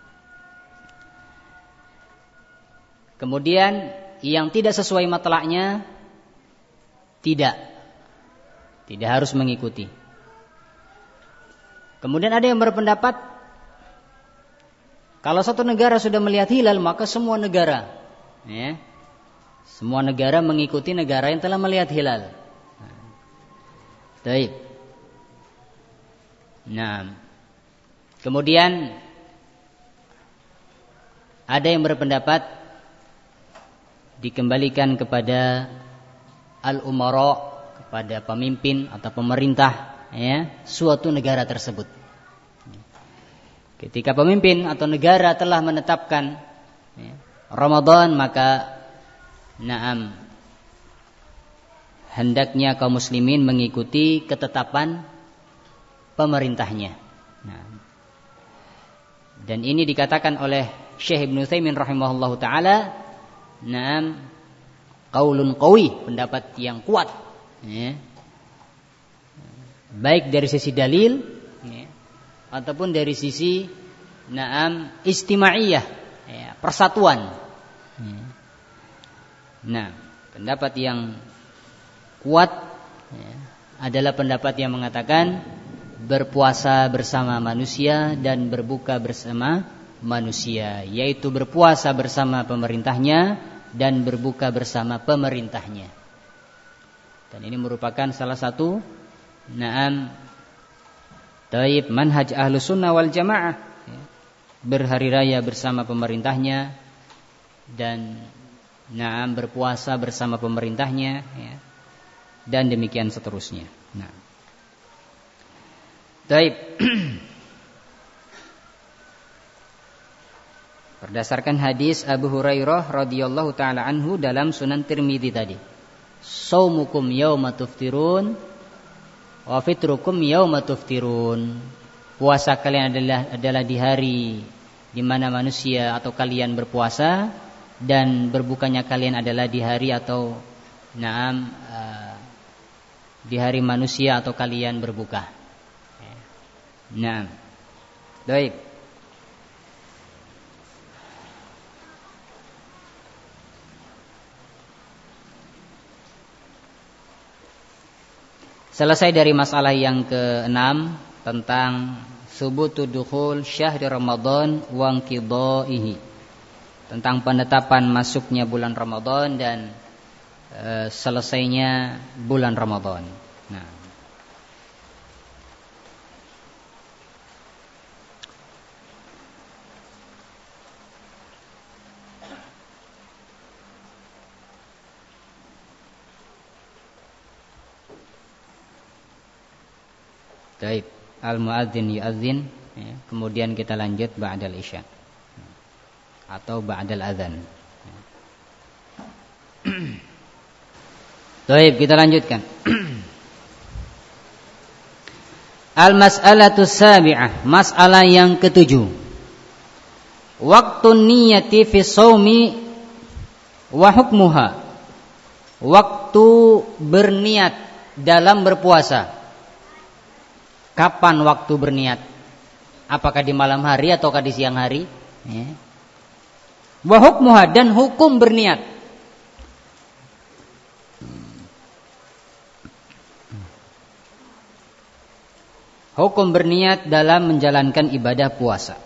Kemudian yang tidak sesuai matla'nya tidak harus mengikuti. Kemudian ada yang berpendapat kalau satu negara sudah melihat hilal, maka semua negara, ya, semua negara mengikuti negara yang telah melihat hilal. Baik. Kemudian ada yang berpendapat dikembalikan kepada al-umara, kepada pemimpin atau pemerintah ya, suatu negara tersebut. Ketika pemimpin atau negara telah menetapkan ya, Ramadan, maka hendaknya kaum muslimin mengikuti ketetapan pemerintahnya. Dan ini dikatakan oleh Syekh Ibnu Utsaimin rahimahullahu taala, qaulun qawi, pendapat yang kuat ya. Baik dari sisi dalil ya, ataupun dari sisi istimaiyah ya, persatuan ya. Pendapat yang kuat ya, adalah pendapat yang mengatakan berpuasa bersama manusia dan berbuka bersama manusia, yaitu berpuasa bersama pemerintahnya dan berbuka bersama pemerintahnya. Dan ini merupakan salah satu taib manhaj Ahlus Sunnah wal Jamaah ya, berhari raya bersama pemerintahnya dan berpuasa bersama pemerintahnya ya, dan demikian seterusnya. Taib. Berdasarkan hadis Abu Hurairah radhiyallahu taala anhu dalam Sunan Tirmidzi tadi, shaumukum yauma tuftirun wa fitrukum yauma tuftirun. Puasa kalian adalah di hari di mana manusia atau kalian berpuasa, dan berbukanya kalian adalah di hari atau di hari manusia atau kalian berbuka. Nah, baik. Selesai dari masalah yang ke-6 tentang subutu dukhul syahri Ramadan wa inqidaihi, tentang penetapan masuknya bulan Ramadan dan selesainya bulan Ramadan. Nah, baik, al-muadzin yuadzin, ya, kemudian kita lanjut ba'dal isya atau ba'dal adzan. Baik, kita lanjutkan. Al-mas'alatu sabi'ah, masalah yang ke-7. Waktu niyati fi shaumi wa hukmuha. Waktu berniat dalam berpuasa. Kapan waktu berniat? Apakah di malam hari ataukah di siang hari? Ya. Wa hukmuha, dan hukum berniat. Hukum berniat dalam menjalankan ibadah puasa.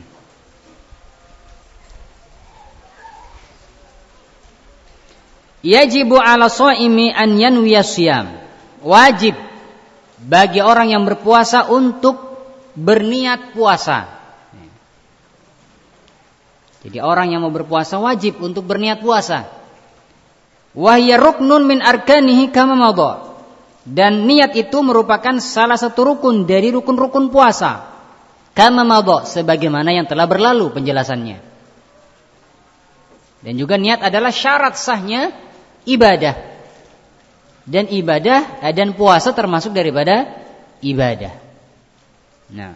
Yajibu 'ala shaimi an yanwiya shiyam. Wajib bagi orang yang berpuasa untuk berniat puasa. Jadi orang yang mau berpuasa wajib untuk berniat puasa. Wa hiya ruknun min arkanihi kama madha. Dan niat itu merupakan salah satu rukun dari rukun-rukun puasa. Kama madha, sebagaimana yang telah berlalu penjelasannya. Dan juga niat adalah syarat sahnya ibadah. Dan ibadah dan puasa termasuk daripada ibadah. Nah,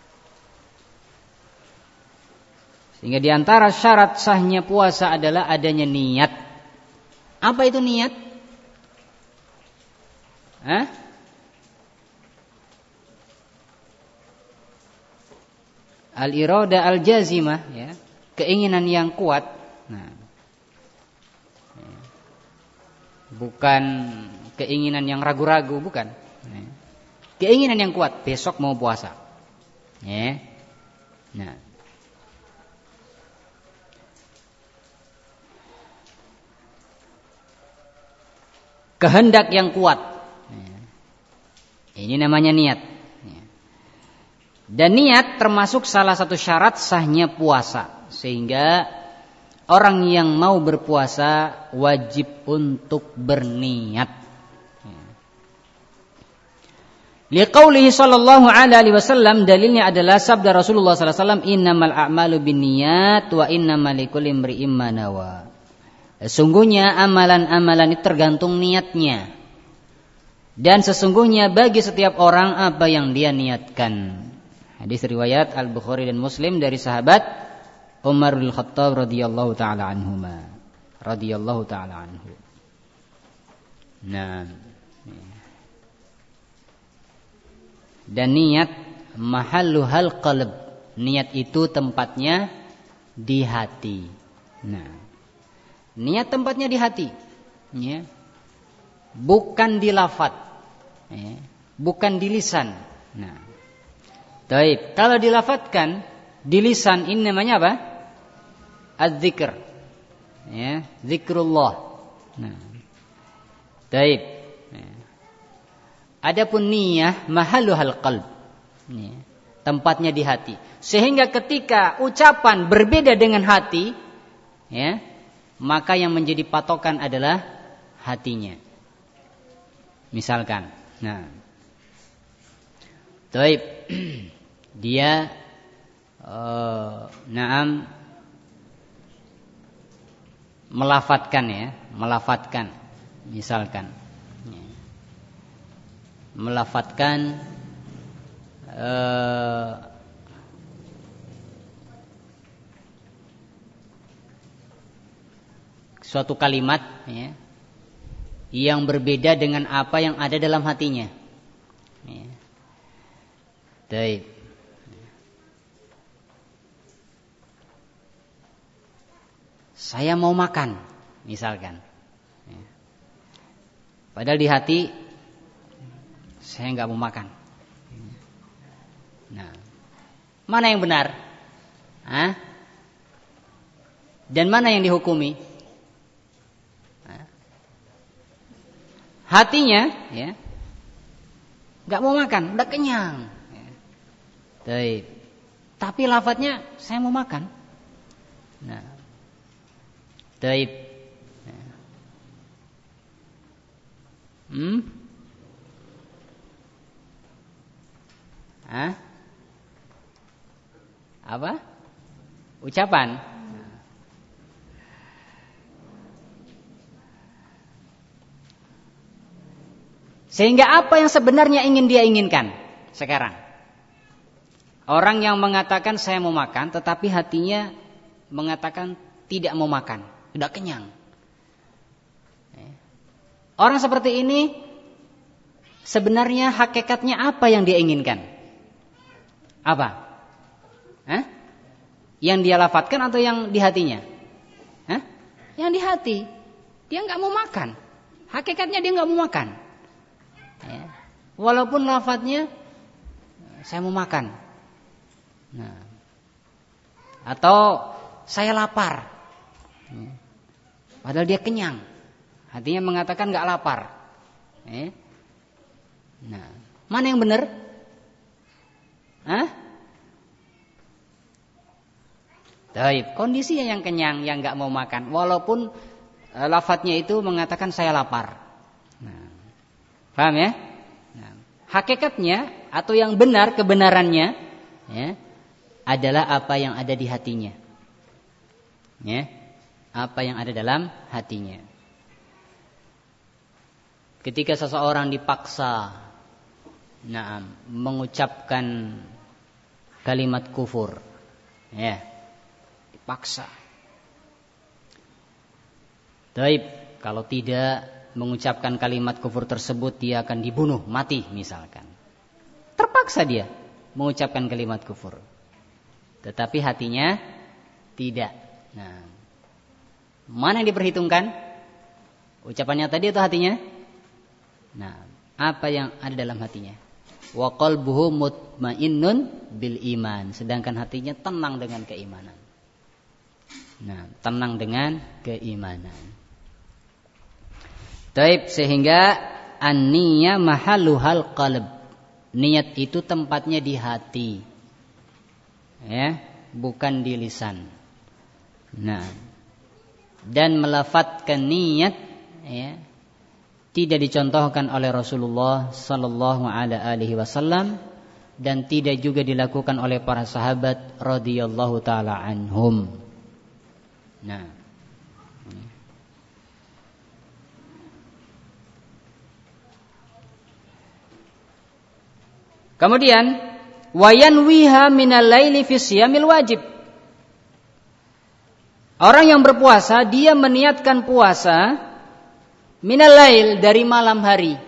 sehingga di antara syarat sahnya puasa adalah adanya niat. Apa itu niat? Al-irada al-jazimah, ya, keinginan yang kuat. Nah, bukan keinginan yang ragu-ragu, bukan. Keinginan yang kuat, besok mau puasa. Ya. Nah, kehendak yang kuat. Ini namanya niat. Dan niat termasuk salah satu syarat sahnya puasa. Sehingga orang yang mau berpuasa wajib untuk berniat. Liqaulihi sallallahu alaihi wasallam, dalilnya adalah sabda Rasulullah sallallahu alaihi wasallam, innamal a'malu binniyat wa innamal likulli imri'in ma nawa. Sesungguhnya amalan-amalan itu tergantung niatnya. Dan sesungguhnya bagi setiap orang apa yang dia niatkan. Hadis riwayat Al-Bukhari dan Muslim dari sahabat Umar bin Khattab radhiyallahu taala anhuma. Radhiyallahu taala anhu. Nah. Dan niat mahalluhal qalb. Niat itu tempatnya di hati. Nah. Niat tempatnya di hati. Ya. Bukan di lafaz. Ya, bukan di lisan. Nah, baik. Kalau dilafadzkan di lisan ini namanya apa? Az-zikr. Ya, zikrullah. Nah, baik. Ya. Adapun niyah mahalluhal qalb. Ya, tempatnya di hati. Sehingga ketika ucapan berbeda dengan hati, ya, maka yang menjadi patokan adalah hatinya. Misalkan, nah, taib, dia, naam, melafatkan, ya, melafatkan, misalkan, ya, melafatkan suatu kalimat, ya, yang berbeda dengan apa yang ada dalam hatinya. Ya. Baik. Saya mau makan, misalkan. Ya. Padahal di hati saya nggak mau makan. Nah, mana yang benar? Hah? Dan mana yang dihukumi? Hatinya, ya, nggak mau makan, udah kenyang. Ya. Tapi lafadznya saya mau makan. Nah, Apa? Ucapan. Sehingga apa yang sebenarnya ingin dia inginkan sekarang? Orang yang mengatakan saya mau makan, tetapi hatinya mengatakan tidak mau makan, sudah kenyang. Orang seperti ini sebenarnya hakikatnya apa yang dia inginkan? Apa? Yang dia lafadzkan atau yang di hatinya? Yang di hati. Dia nggak mau makan. Hakikatnya dia nggak mau makan. Ya. Walaupun lafadznya saya mau makan. Nah. Atau saya lapar. Padahal dia kenyang. Hatinya mengatakan nggak lapar. Nah, mana yang benar? Kondisinya yang kenyang, yang nggak mau makan, walaupun lafadznya itu mengatakan saya lapar. Nah, paham ya? Nah, hakikatnya atau yang benar kebenarannya, ya, adalah apa yang ada di hatinya. Ya, apa yang ada dalam hatinya. Ketika seseorang dipaksa, mengucapkan kalimat kufur, ya, dipaksa. Kalau tidak mengucapkan kalimat kufur tersebut, dia akan dibunuh, mati misalkan. Terpaksa dia mengucapkan kalimat kufur, tetapi hatinya tidak. Nah, mana yang diperhitungkan? Ucapannya tadi atau hatinya? Nah, apa yang ada dalam hatinya? Wa qalbuhu mutmainnun bil iman, sedangkan hatinya tenang dengan keimanan. Nah, tenang dengan keimanan. Sehingga an-niyya mahalluhal qalb. Niat itu tempatnya di hati. Ya, bukan di lisan. Nah, dan melafadzkan niat, ya, tidak dicontohkan oleh Rasulullah sallallahu alaihi wasallam dan tidak juga dilakukan oleh para sahabat radhiyallahu taala anhum. Nah, kemudian wayanwiha minal laili fi siyamil wajib. Orang yang berpuasa dia meniatkan puasa minal lail dari malam hari.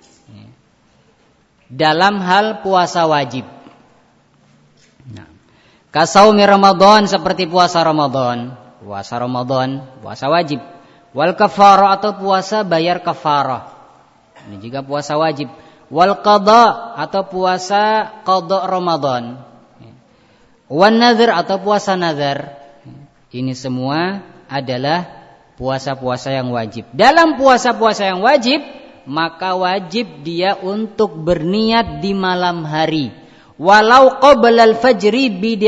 Dalam hal puasa wajib. Nah, kasaumi Ramadan seperti puasa Ramadan. Puasa Ramadan, puasa wajib. Wal kafarah atau puasa bayar kafarah. Ini juga puasa wajib. Wal qada atau puasa qada Ramadan. Wan nadhir atau puasa nadhar. Ini semua adalah puasa-puasa yang wajib. Dalam puasa-puasa yang wajib, maka wajib dia untuk berniat di malam hari. Walau qabla al-fajri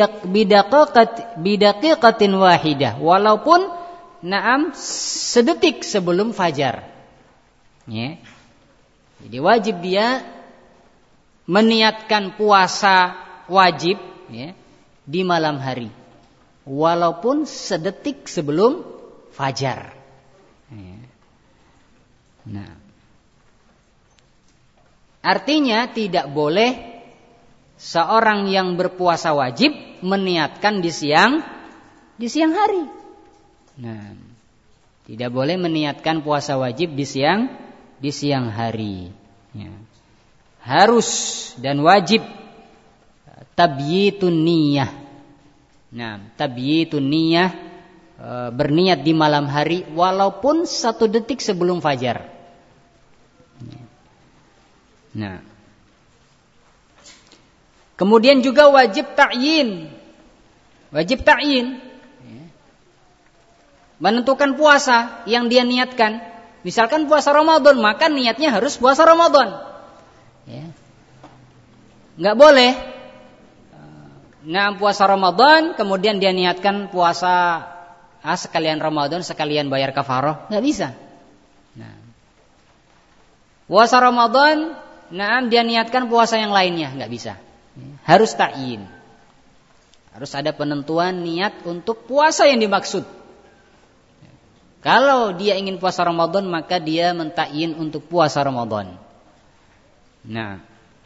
bidaqiqatin wahidah. Walaupun sedetik sebelum fajar. Ya. Jadi wajib dia meniatkan puasa wajib, ya, di malam hari. Walaupun sedetik sebelum fajar. Nah, artinya tidak boleh seorang yang berpuasa wajib meniatkan di siang hari. Nah, Tidak boleh meniatkan puasa wajib di siang hari. Ya. Harus dan wajib tabyitun niyah. Nah, tabyitun niyah, berniat di malam hari walaupun 1 detik sebelum fajar. Nah, kemudian juga wajib ta'yin. Wajib ta'yin, menentukan puasa yang dia niatkan. Misalkan puasa Ramadan, maka niatnya harus puasa Ramadan. Ya. Nggak boleh puasa Ramadan kemudian dia niatkan puasa sekalian Ramadan sekalian bayar kafarah. Nggak bisa. Nah, puasa Ramadan, dia niatkan puasa yang lainnya. Nggak bisa. Harus ta'yin. Harus ada penentuan niat untuk puasa yang dimaksud. Kalau dia ingin puasa Ramadan, maka dia mentakyin untuk puasa Ramadan. Nah,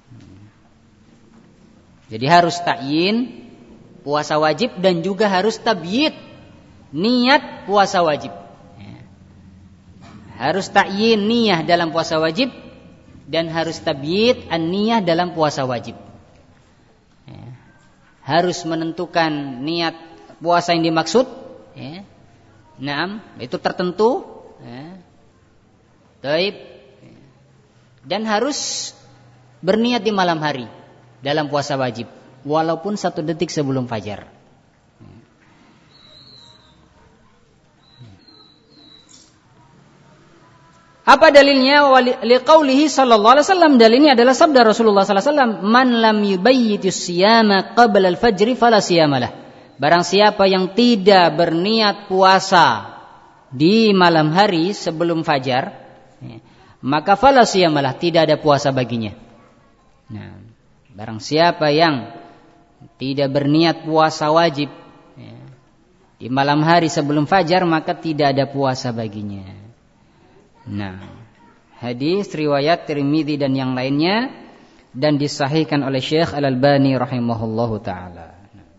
jadi harus takyin puasa wajib dan juga harus tabyid niat puasa wajib. Harus takyin niyah dalam puasa wajib dan harus tabyid an-niyah dalam puasa wajib. Harus menentukan niat puasa yang dimaksud. Itu tertentu. Dan harus berniat di malam hari dalam puasa wajib walaupun 1 detik sebelum fajar. Apa dalilnya? Liqaulihi sallallahu alaihi wasallam. Dalilnya adalah sabda Rasulullah sallallahu alaihi wasallam, "Man lam yubayyitus siyama qabla al-fajr fala siyamalah." Barang siapa yang tidak berniat puasa di malam hari sebelum fajar, maka fala siyamalah, tidak ada puasa baginya. Nah, barang siapa yang tidak berniat puasa wajib di malam hari sebelum fajar, maka tidak ada puasa baginya. Nah, hadis riwayat Tirmidzi dan yang lainnya dan disahihkan oleh Syekh Al-Albani rahimahullahu taala.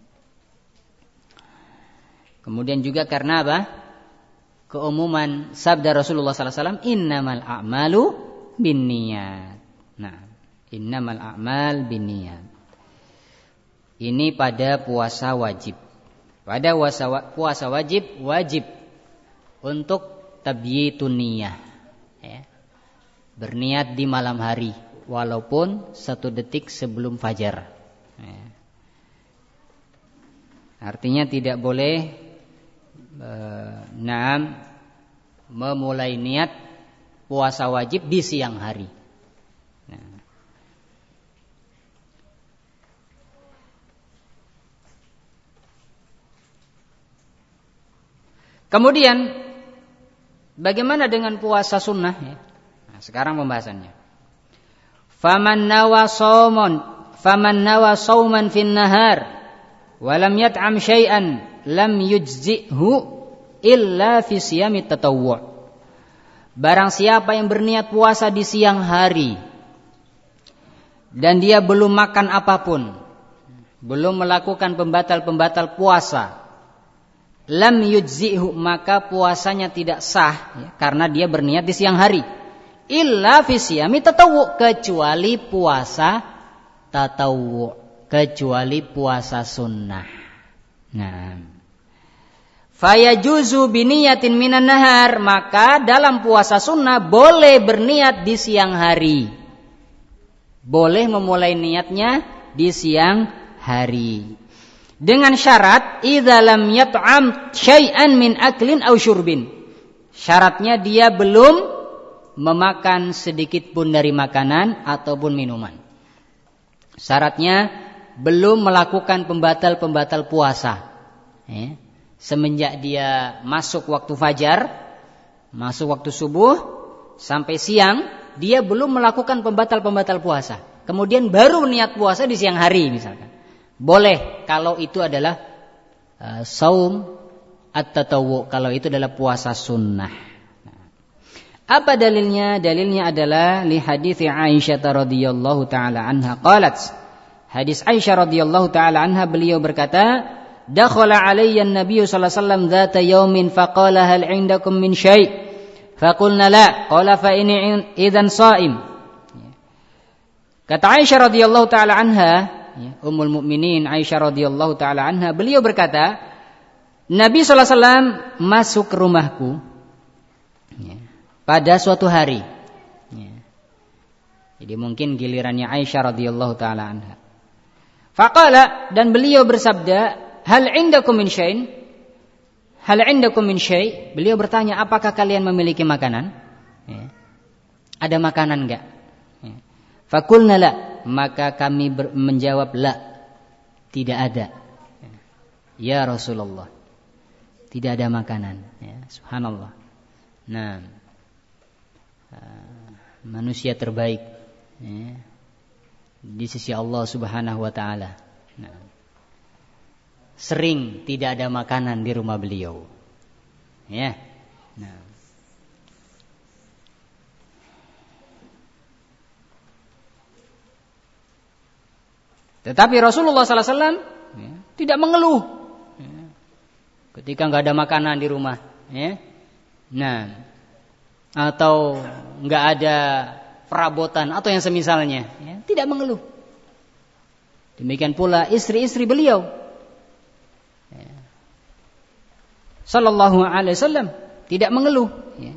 Kemudian juga karena apa? Keumuman sabda Rasulullah sallallahu alaihi wasallam, innamal a'malu binniyat. Nah, innamal a'mal binniyat. Ini pada puasa wajib. Pada puasa wajib untuk tabyitun niyah. Berniat di malam hari walaupun 1 detik sebelum fajar. Artinya tidak boleh memulai niat puasa wajib di siang hari. Kemudian bagaimana dengan puasa sunnah? Nah, sekarang pembahasannya. Faman nawa sauman fin nahar wa lam yat'am syai'an lam yujzi'hu illa fi siyamit tatawwu'. Barang siapa yang berniat puasa di siang hari dan dia belum makan apapun, belum melakukan pembatal-pembatal puasa, lam yujzi'hu, maka puasanya tidak sah karena dia berniat di siang hari. Illa fi siyamit tatawwu', kecuali puasa tatawwu', kecuali puasa sunnah. Nah, fayajuzu biniyatin minan nahar, maka dalam puasa sunnah boleh berniat di siang hari. Boleh memulai niatnya di siang hari. Dengan syarat idza lam yat'am syai'an min aklin aw syurbin. Syaratnya dia belum memakan sedikit pun dari makanan ataupun minuman. Syaratnya belum melakukan pembatal-pembatal puasa. Semenjak dia masuk waktu fajar, masuk waktu subuh sampai siang, dia belum melakukan pembatal-pembatal puasa. Kemudian baru niat puasa di siang hari misalkan. Boleh kalau itu adalah saum at-tatawwu, kalau itu adalah puasa sunnah. Apa dalilnya? Dalilnya adalah li hadits Aisyah radhiyallahu taala anha qalat. Hadis Aisyah radhiyallahu taala anha, beliau berkata, dakhala alayya an-nabiy sallallahu alaihi wasallam dzata yaumin faqala hal 'indakum min syai'? Faqulna la. Qala fa inni idzan sha'im. Kata Aisyah radhiyallahu taala anha, Ummul Mukminin Aisyah radhiyallahu taala anha, beliau berkata, Nabi sallallahu alaihi wasallam masuk ke rumahku pada suatu hari. Jadi mungkin gilirannya Aisyah radhiyallahu taala anha. Faqala, dan beliau bersabda, hal 'indakum min syai'in? Hal 'indakum min syai'? Beliau bertanya, apakah kalian memiliki makanan? Ada makanan enggak? Faqulna la, maka kami menjawab la, tidak ada. Ya Rasulullah, tidak ada makanan. Subhanallah. Nah, manusia terbaik di sisi Allah Subhanahu wa taala. Nah, sering tidak ada makanan di rumah beliau. Ya. Nah. Tetapi Rasulullah sallallahu alaihi wasallam tidak mengeluh ketika enggak ada makanan di rumah, Nah, atau enggak ada perabotan atau yang semisalnya, tidak mengeluh. Demikian pula istri-istri beliau sallallahu alaihi wasallam tidak mengeluh.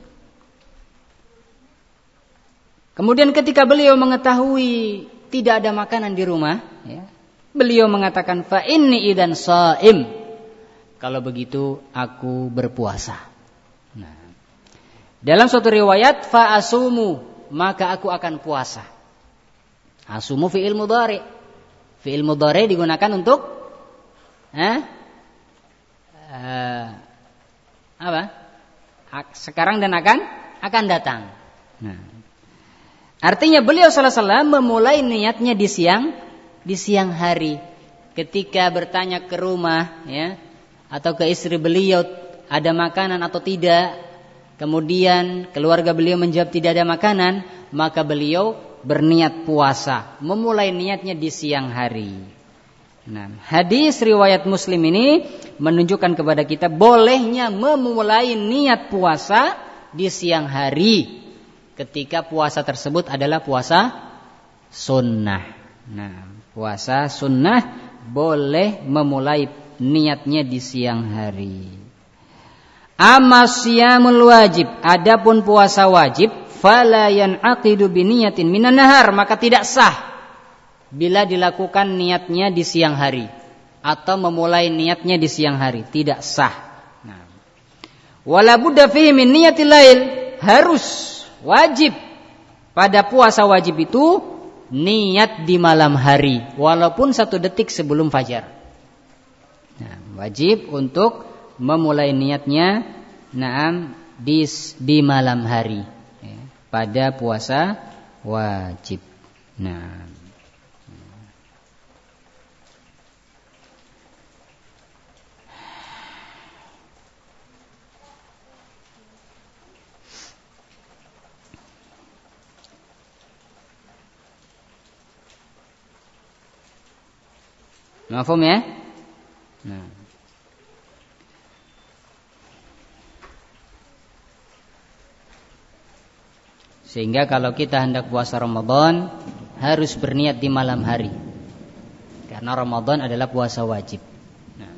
Kemudian ketika beliau mengetahui tidak ada makanan di rumah, beliau mengatakan fa inni idzan shaim. Kalau begitu aku berpuasa. Nah, dalam suatu riwayat fa asumu, maka aku akan puasa. Asumu fi'il mudhari. Fi'il mudhari digunakan untuk apa? Sekarang dan akan datang. Nah, artinya beliau sallallahu alaihi wasallam memulai niatnya di siang hari ketika bertanya ke rumah atau ke istri beliau ada makanan atau tidak. Kemudian keluarga beliau menjawab tidak ada makanan, maka beliau berniat puasa, memulai niatnya di siang hari. Nah, hadis riwayat Muslim ini menunjukkan kepada kita bolehnya memulai niat puasa di siang hari ketika puasa tersebut adalah puasa sunnah. Nah, puasa sunnah boleh memulai niatnya di siang hari. Amma siyamul wajib, adapun puasa wajib, fala yan'aqidu bi niyatin minan nahar, maka tidak sah bila dilakukan niatnya di siang hari atau memulai niatnya di siang hari, tidak sah. Nah, wala budda fihi min niyatil lail, harus wajib pada puasa wajib itu niat di malam hari walaupun 1 detik sebelum fajar. Nah, wajib untuk memulai niatnya di malam hari pada puasa wajib. Nah, mafhum ya? Nah. Sehingga kalau kita hendak puasa Ramadan harus berniat di malam hari. Karena Ramadan adalah puasa wajib. Nah.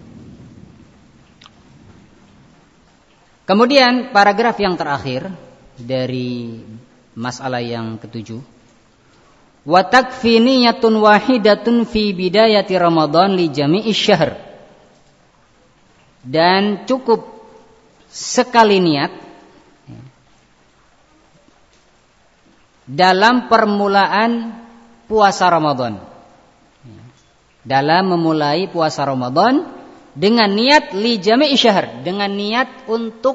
Kemudian paragraf yang terakhir dari masalah yang ke-7. Wa takfi niyatun wahidatun fi bidayati Ramadan li jami'i syahr. Dan cukup sekali niat dalam permulaan puasa Ramadan. Dalam memulai puasa Ramadan dengan niat li jami'i syahr, dengan niat untuk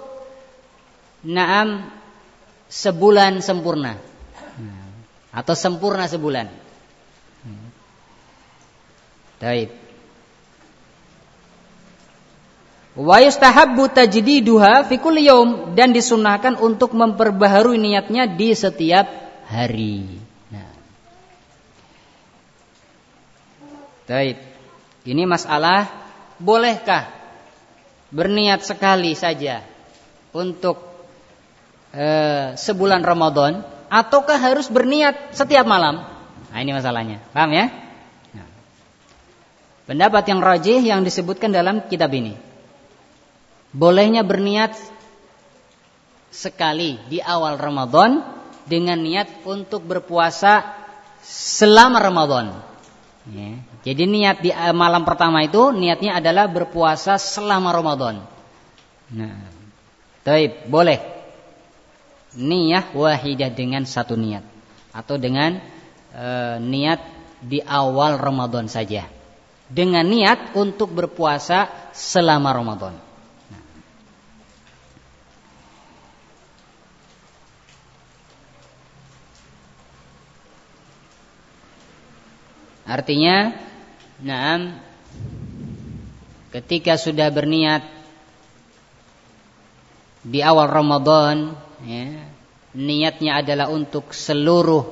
sebulan sempurna. Atau sempurna sebulan. Baik. Wa yustahabbu tajdiduha fi kulli yaum, dan disunnahkan untuk memperbaharui niatnya di setiap hari. Nah. Baik. Ini masalah bolehkah berniat sekali saja untuk sebulan Ramadan, ataukah harus berniat setiap malam? Nah, ini masalahnya. Paham ya? Nah, pendapat yang rajih yang disebutkan dalam kitab ini, bolehnya berniat sekali di awal Ramadan dengan niat untuk berpuasa selama Ramadan. Ya. Jadi niat di malam pertama itu niatnya adalah berpuasa selama Ramadan. Nah, taib, boleh niyah wahidah dengan satu niat, atau dengan niat di awal Ramadan saja, dengan niat untuk berpuasa selama Ramadan. Artinya, ketika sudah berniat di awal Ramadan, ya, niatnya adalah untuk seluruh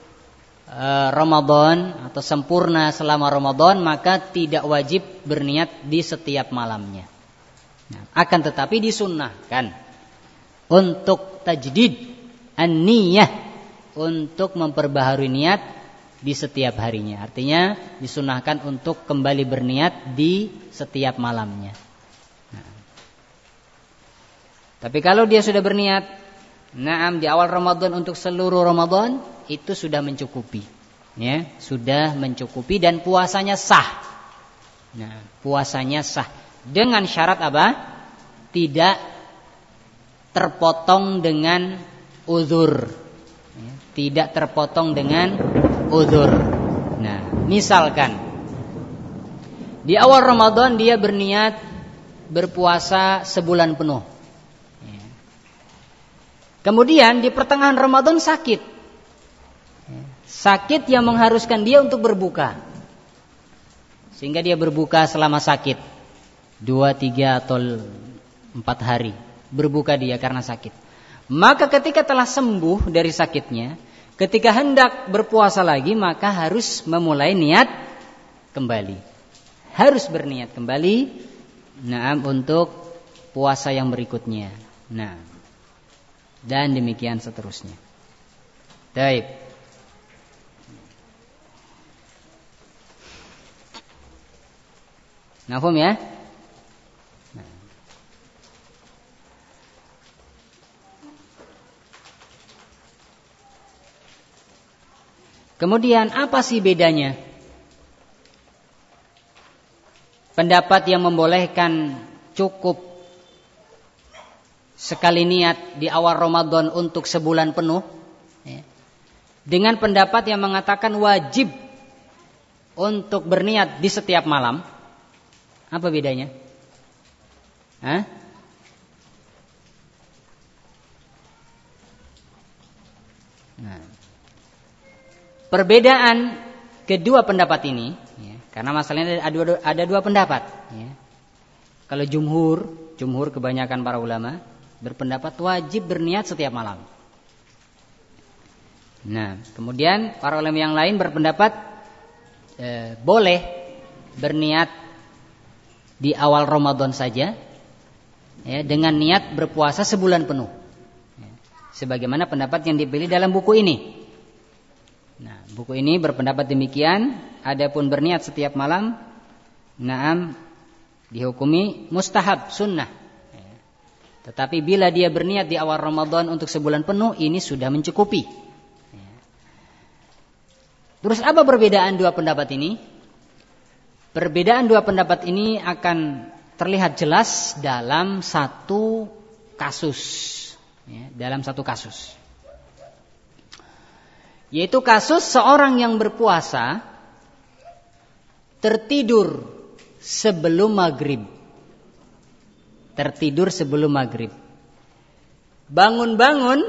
Ramadan atau sempurna selama Ramadan, maka tidak wajib berniat di setiap malamnya. Nah, akan tetapi disunnahkan untuk tajdid an-niyah, untuk memperbaharui niat di setiap harinya. Artinya disunnahkan untuk kembali berniat di setiap malamnya. Nah, tapi kalau dia sudah berniat di awal Ramadan untuk seluruh Ramadan, itu sudah mencukupi. Ya, sudah mencukupi dan puasanya sah. Nah, puasanya sah dengan syarat apa? Tidak terpotong dengan uzur. Ya, tidak terpotong dengan uzur. Nah, misalkan di awal Ramadan dia berniat berpuasa sebulan penuh. Ya. Kemudian di pertengahan Ramadan sakit. Ya. Sakit yang mengharuskan dia untuk berbuka. Sehingga dia berbuka selama sakit 2, 3 atau 4 hari. Berbuka dia karena sakit. Maka ketika telah sembuh dari sakitnya, ketika hendak berpuasa lagi, maka harus memulai niat kembali. Harus berniat kembali untuk puasa yang berikutnya. Nah, dan demikian seterusnya. Baik. Nafhum ya? Kemudian apa sih bedanya pendapat yang membolehkan cukup sekali niat di awal Ramadan untuk sebulan penuh, ya, dengan pendapat yang mengatakan wajib untuk berniat di setiap malam? Apa bedanya? Hah? Nah, perbedaan kedua pendapat ini, ya, karena masalahnya ada dua pendapat. Ya. Kalau jumhur kebanyakan para ulama berpendapat wajib berniat setiap malam. Nah, kemudian para ulama yang lain berpendapat boleh berniat di awal Ramadan saja, ya, dengan niat berpuasa sebulan penuh. Ya, sebagaimana pendapat yang dipilih dalam buku ini. Nah, buku ini berpendapat demikian. Adapun berniat setiap malam, dihukumi mustahab, sunnah. Ya. Tetapi bila dia berniat di awal Ramadan untuk sebulan penuh, ini sudah mencukupi. Ya. Terus apa perbedaan dua pendapat ini? Perbedaan dua pendapat ini akan terlihat jelas dalam satu kasus. Ya, dalam satu kasus. Yaitu kasus seorang yang berpuasa tertidur sebelum maghrib. Tertidur sebelum maghrib. Bangun-bangun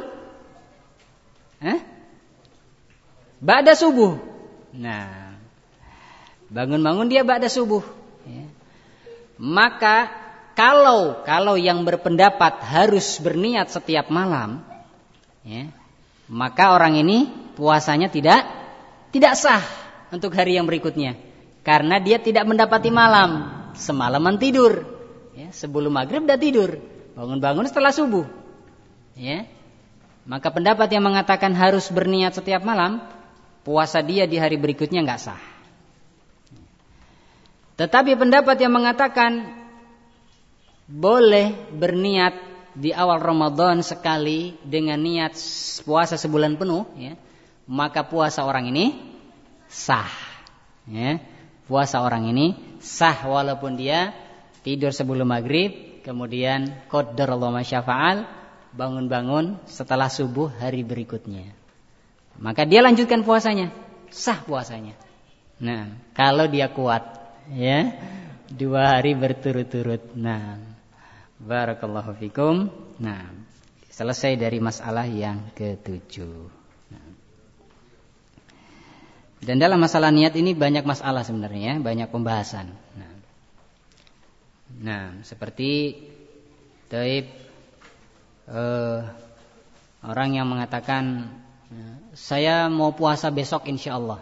ba'da subuh. Nah, bangun-bangun dia ba'da subuh. Ya. Maka kalau yang berpendapat harus berniat setiap malam, ya, maka orang ini puasanya tidak sah untuk hari yang berikutnya, karena dia tidak mendapati malam. semalaman tidur. Ya, sebelum maghrib udah tidur, bangun-bangun setelah subuh. Ya. Maka pendapat yang mengatakan harus berniat setiap malam, puasa dia di hari berikutnya nggak sah. Tetapi pendapat yang mengatakan boleh berniat di awal Ramadan sekali dengan niat puasa sebulan penuh, ya, maka puasa orang ini sah. Ya, puasa orang ini sah walaupun dia tidur sebelum maghrib, kemudian qadarallahu ma syafa'al, bangun-bangun setelah subuh hari berikutnya. Maka dia lanjutkan puasanya, sah puasanya. Nah, kalau dia kuat, ya, 2 hari berturut-turut. Nah, barakallahu fikum. Nah, selesai dari masalah yang ke-7. Dan dalam masalah niat ini banyak masalah sebenarnya, banyak pembahasan. Nah, seperti orang yang mengatakan saya mau puasa besok insya Allah.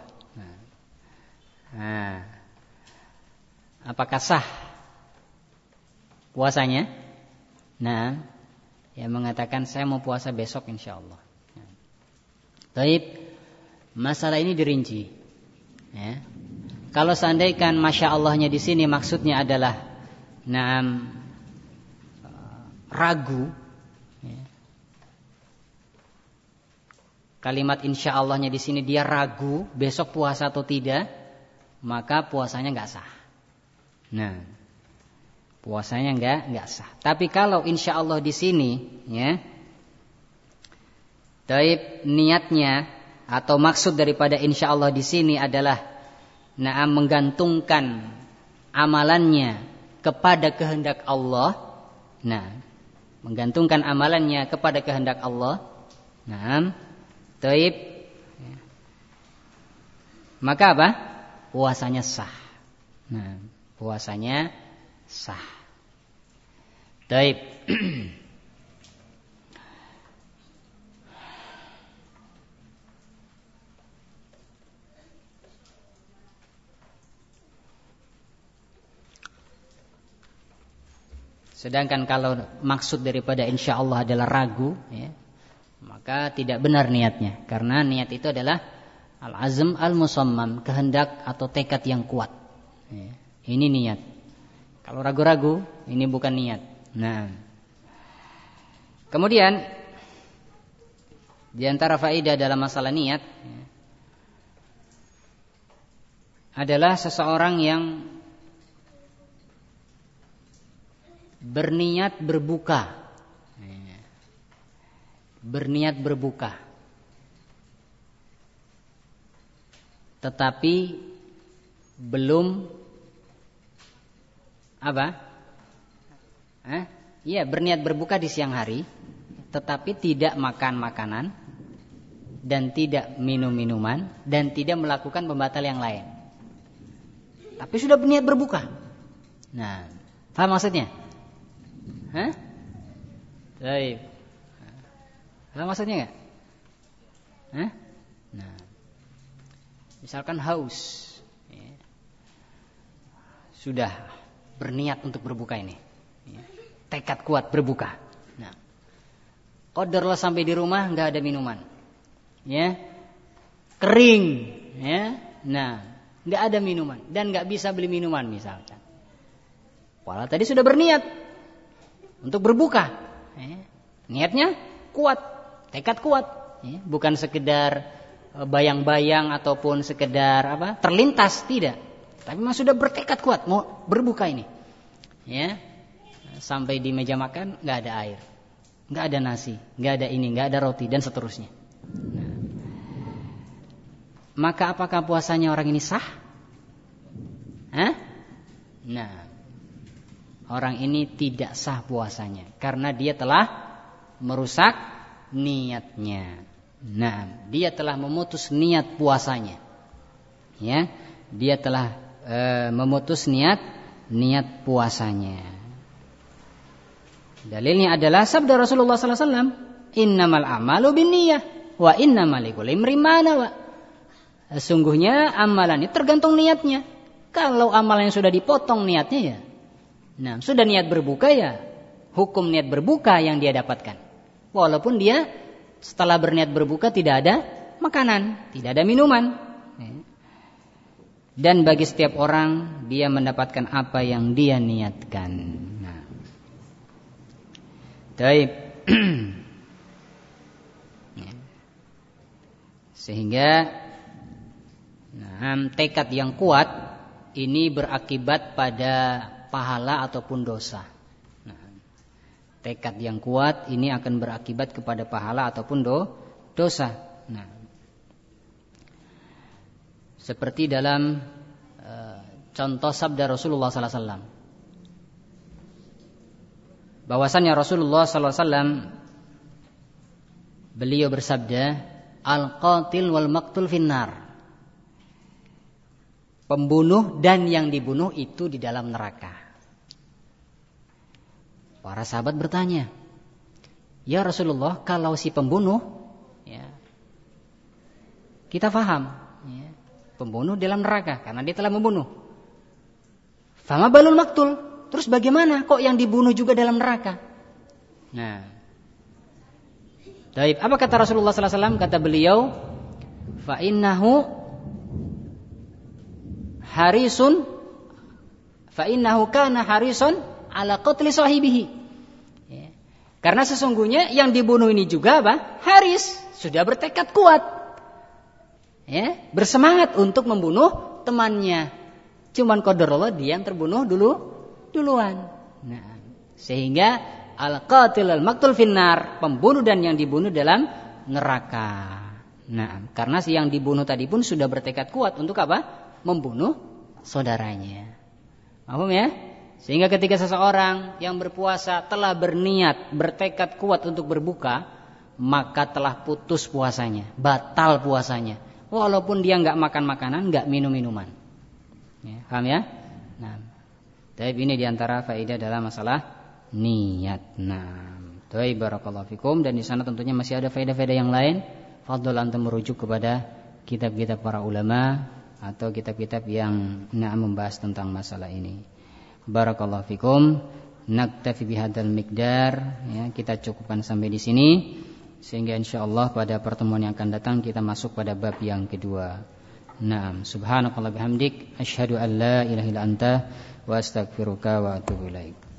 Nah, apakah sah puasanya? Nah, yang mengatakan saya mau puasa besok insya Allah. Masalah ini dirinci. Ya. Kalau seandainya masya Allahnya di sini maksudnya adalah ragu. Ya. Kalimat insya Allahnya di sini dia ragu besok puasa atau tidak, maka puasanya nggak sah. Nah, puasanya nggak sah. Tapi kalau insya Allah di sini, ya, niatnya atau maksud daripada insya Allah di sini adalah menggantungkan amalannya kepada kehendak Allah. Nah, menggantungkan amalannya kepada kehendak Allah. Nah, maka apa? Puasanya sah. Nah, puasanya sah. Sedangkan kalau maksud daripada insya Allah adalah ragu, ya, maka tidak benar niatnya. Karena niat itu adalah al-azm al-musammam, kehendak atau tekad yang kuat. Ya, ini niat. Kalau ragu-ragu, ini bukan niat. Nah, kemudian di antara faedah dalam masalah niat, ya, adalah seseorang yang berniat berbuka. Berniat berbuka, tetapi belum apa? Iya, berniat berbuka di siang hari, tetapi tidak makan makanan dan tidak minum minuman dan tidak melakukan pembatal yang lain. Tapi sudah berniat berbuka. Nah, paham maksudnya? Baik. Paham maksudnya enggak? Nah, misalkan haus, ya, sudah berniat untuk berbuka ini, ya, tekad kuat berbuka. Nah, qadarlah sampai di rumah enggak ada minuman, ya, kering, ya, nah, enggak ada minuman dan enggak bisa beli minuman misalkan. Walau tadi sudah berniat untuk berbuka, ya. Niatnya kuat, tekad kuat, ya. Bukan sekedar bayang-bayang ataupun sekedar terlintas, tidak. Tapi memang sudah bertekad kuat mau berbuka ini, ya. Sampai di meja makan nggak ada air, nggak ada nasi, nggak ada ini, nggak ada roti dan seterusnya. Nah, maka apakah puasanya orang ini sah? Nah, orang ini tidak sah puasanya karena dia telah merusak niatnya. Nah, dia telah memutus niat puasanya. Ya, dia telah memutus niat puasanya. Dalilnya adalah sabda Rasulullah sallallahu alaihi wasallam, "Innamal a'malu binniyah wa innamal likulli imrin ma nawa." Sesungguhnya amalan itu tergantung niatnya. Kalau amal yang sudah dipotong niatnya ya, nah sudah niat berbuka ya, hukum niat berbuka yang dia dapatkan. Walaupun dia setelah berniat berbuka tidak ada makanan, tidak ada minuman. Dan bagi setiap orang dia mendapatkan apa yang dia niatkan. Nah. Baik. Sehingga tekad yang kuat ini berakibat pada pahala ataupun dosa. Tekad yang kuat ini akan berakibat kepada pahala ataupun dosa. Seperti dalam contoh sabda Rasulullah sallallahu alaihi wasallam. Bahwasannya Rasulullah sallallahu alaihi wasallam beliau bersabda, al-qatil wal maqtul finnar. Pembunuh dan yang dibunuh itu di dalam neraka. Para sahabat bertanya, ya Rasulullah, kalau si pembunuh, ya, kita faham, ya, pembunuh dalam neraka karena dia telah membunuh. Fama balul maktul, terus bagaimana kok yang dibunuh juga dalam neraka? Nah, baik, apa kata Rasulullah sallallahu alaihi wasallam? Kata beliau, fa innahu kana harisun ala qatli sahibihi. Ya. Karena sesungguhnya yang dibunuh ini juga apa? Haris, sudah bertekad kuat. Ya, bersemangat untuk membunuh temannya. Cuman qadarullah dia yang terbunuh duluan. Nah, sehingga al-qatil al-maqtul finnar, pembunuh dan yang dibunuh dalam neraka. Nah, karena si yang dibunuh tadi pun sudah bertekad kuat untuk apa? Membunuh saudaranya. Paham ya? Sehingga ketika seseorang yang berpuasa telah berniat, bertekad kuat untuk berbuka, maka telah putus puasanya, batal puasanya. Walaupun dia enggak makan makanan, enggak minum minuman. Ya, paham ya? Nah, tapi ini diantara faedah dalam masalah niat. Nah, baik, barakallahu fikum. Dan di sana tentunya masih ada faedah-faedah yang lain. Fadhol antum merujuk kepada kitab-kitab para ulama atau kitab-kitab yang membahas tentang masalah ini. Barakallahu fikum. Naktafi bihadzal miqdar, ya, kita cukupkan sampai di sini sehingga insyaallah pada pertemuan yang akan datang kita masuk pada bab yang kedua. Naam, subhanakallah bihamdik asyhadu an la ilaha illa anta wa astaghfiruka wa atubu ilaik.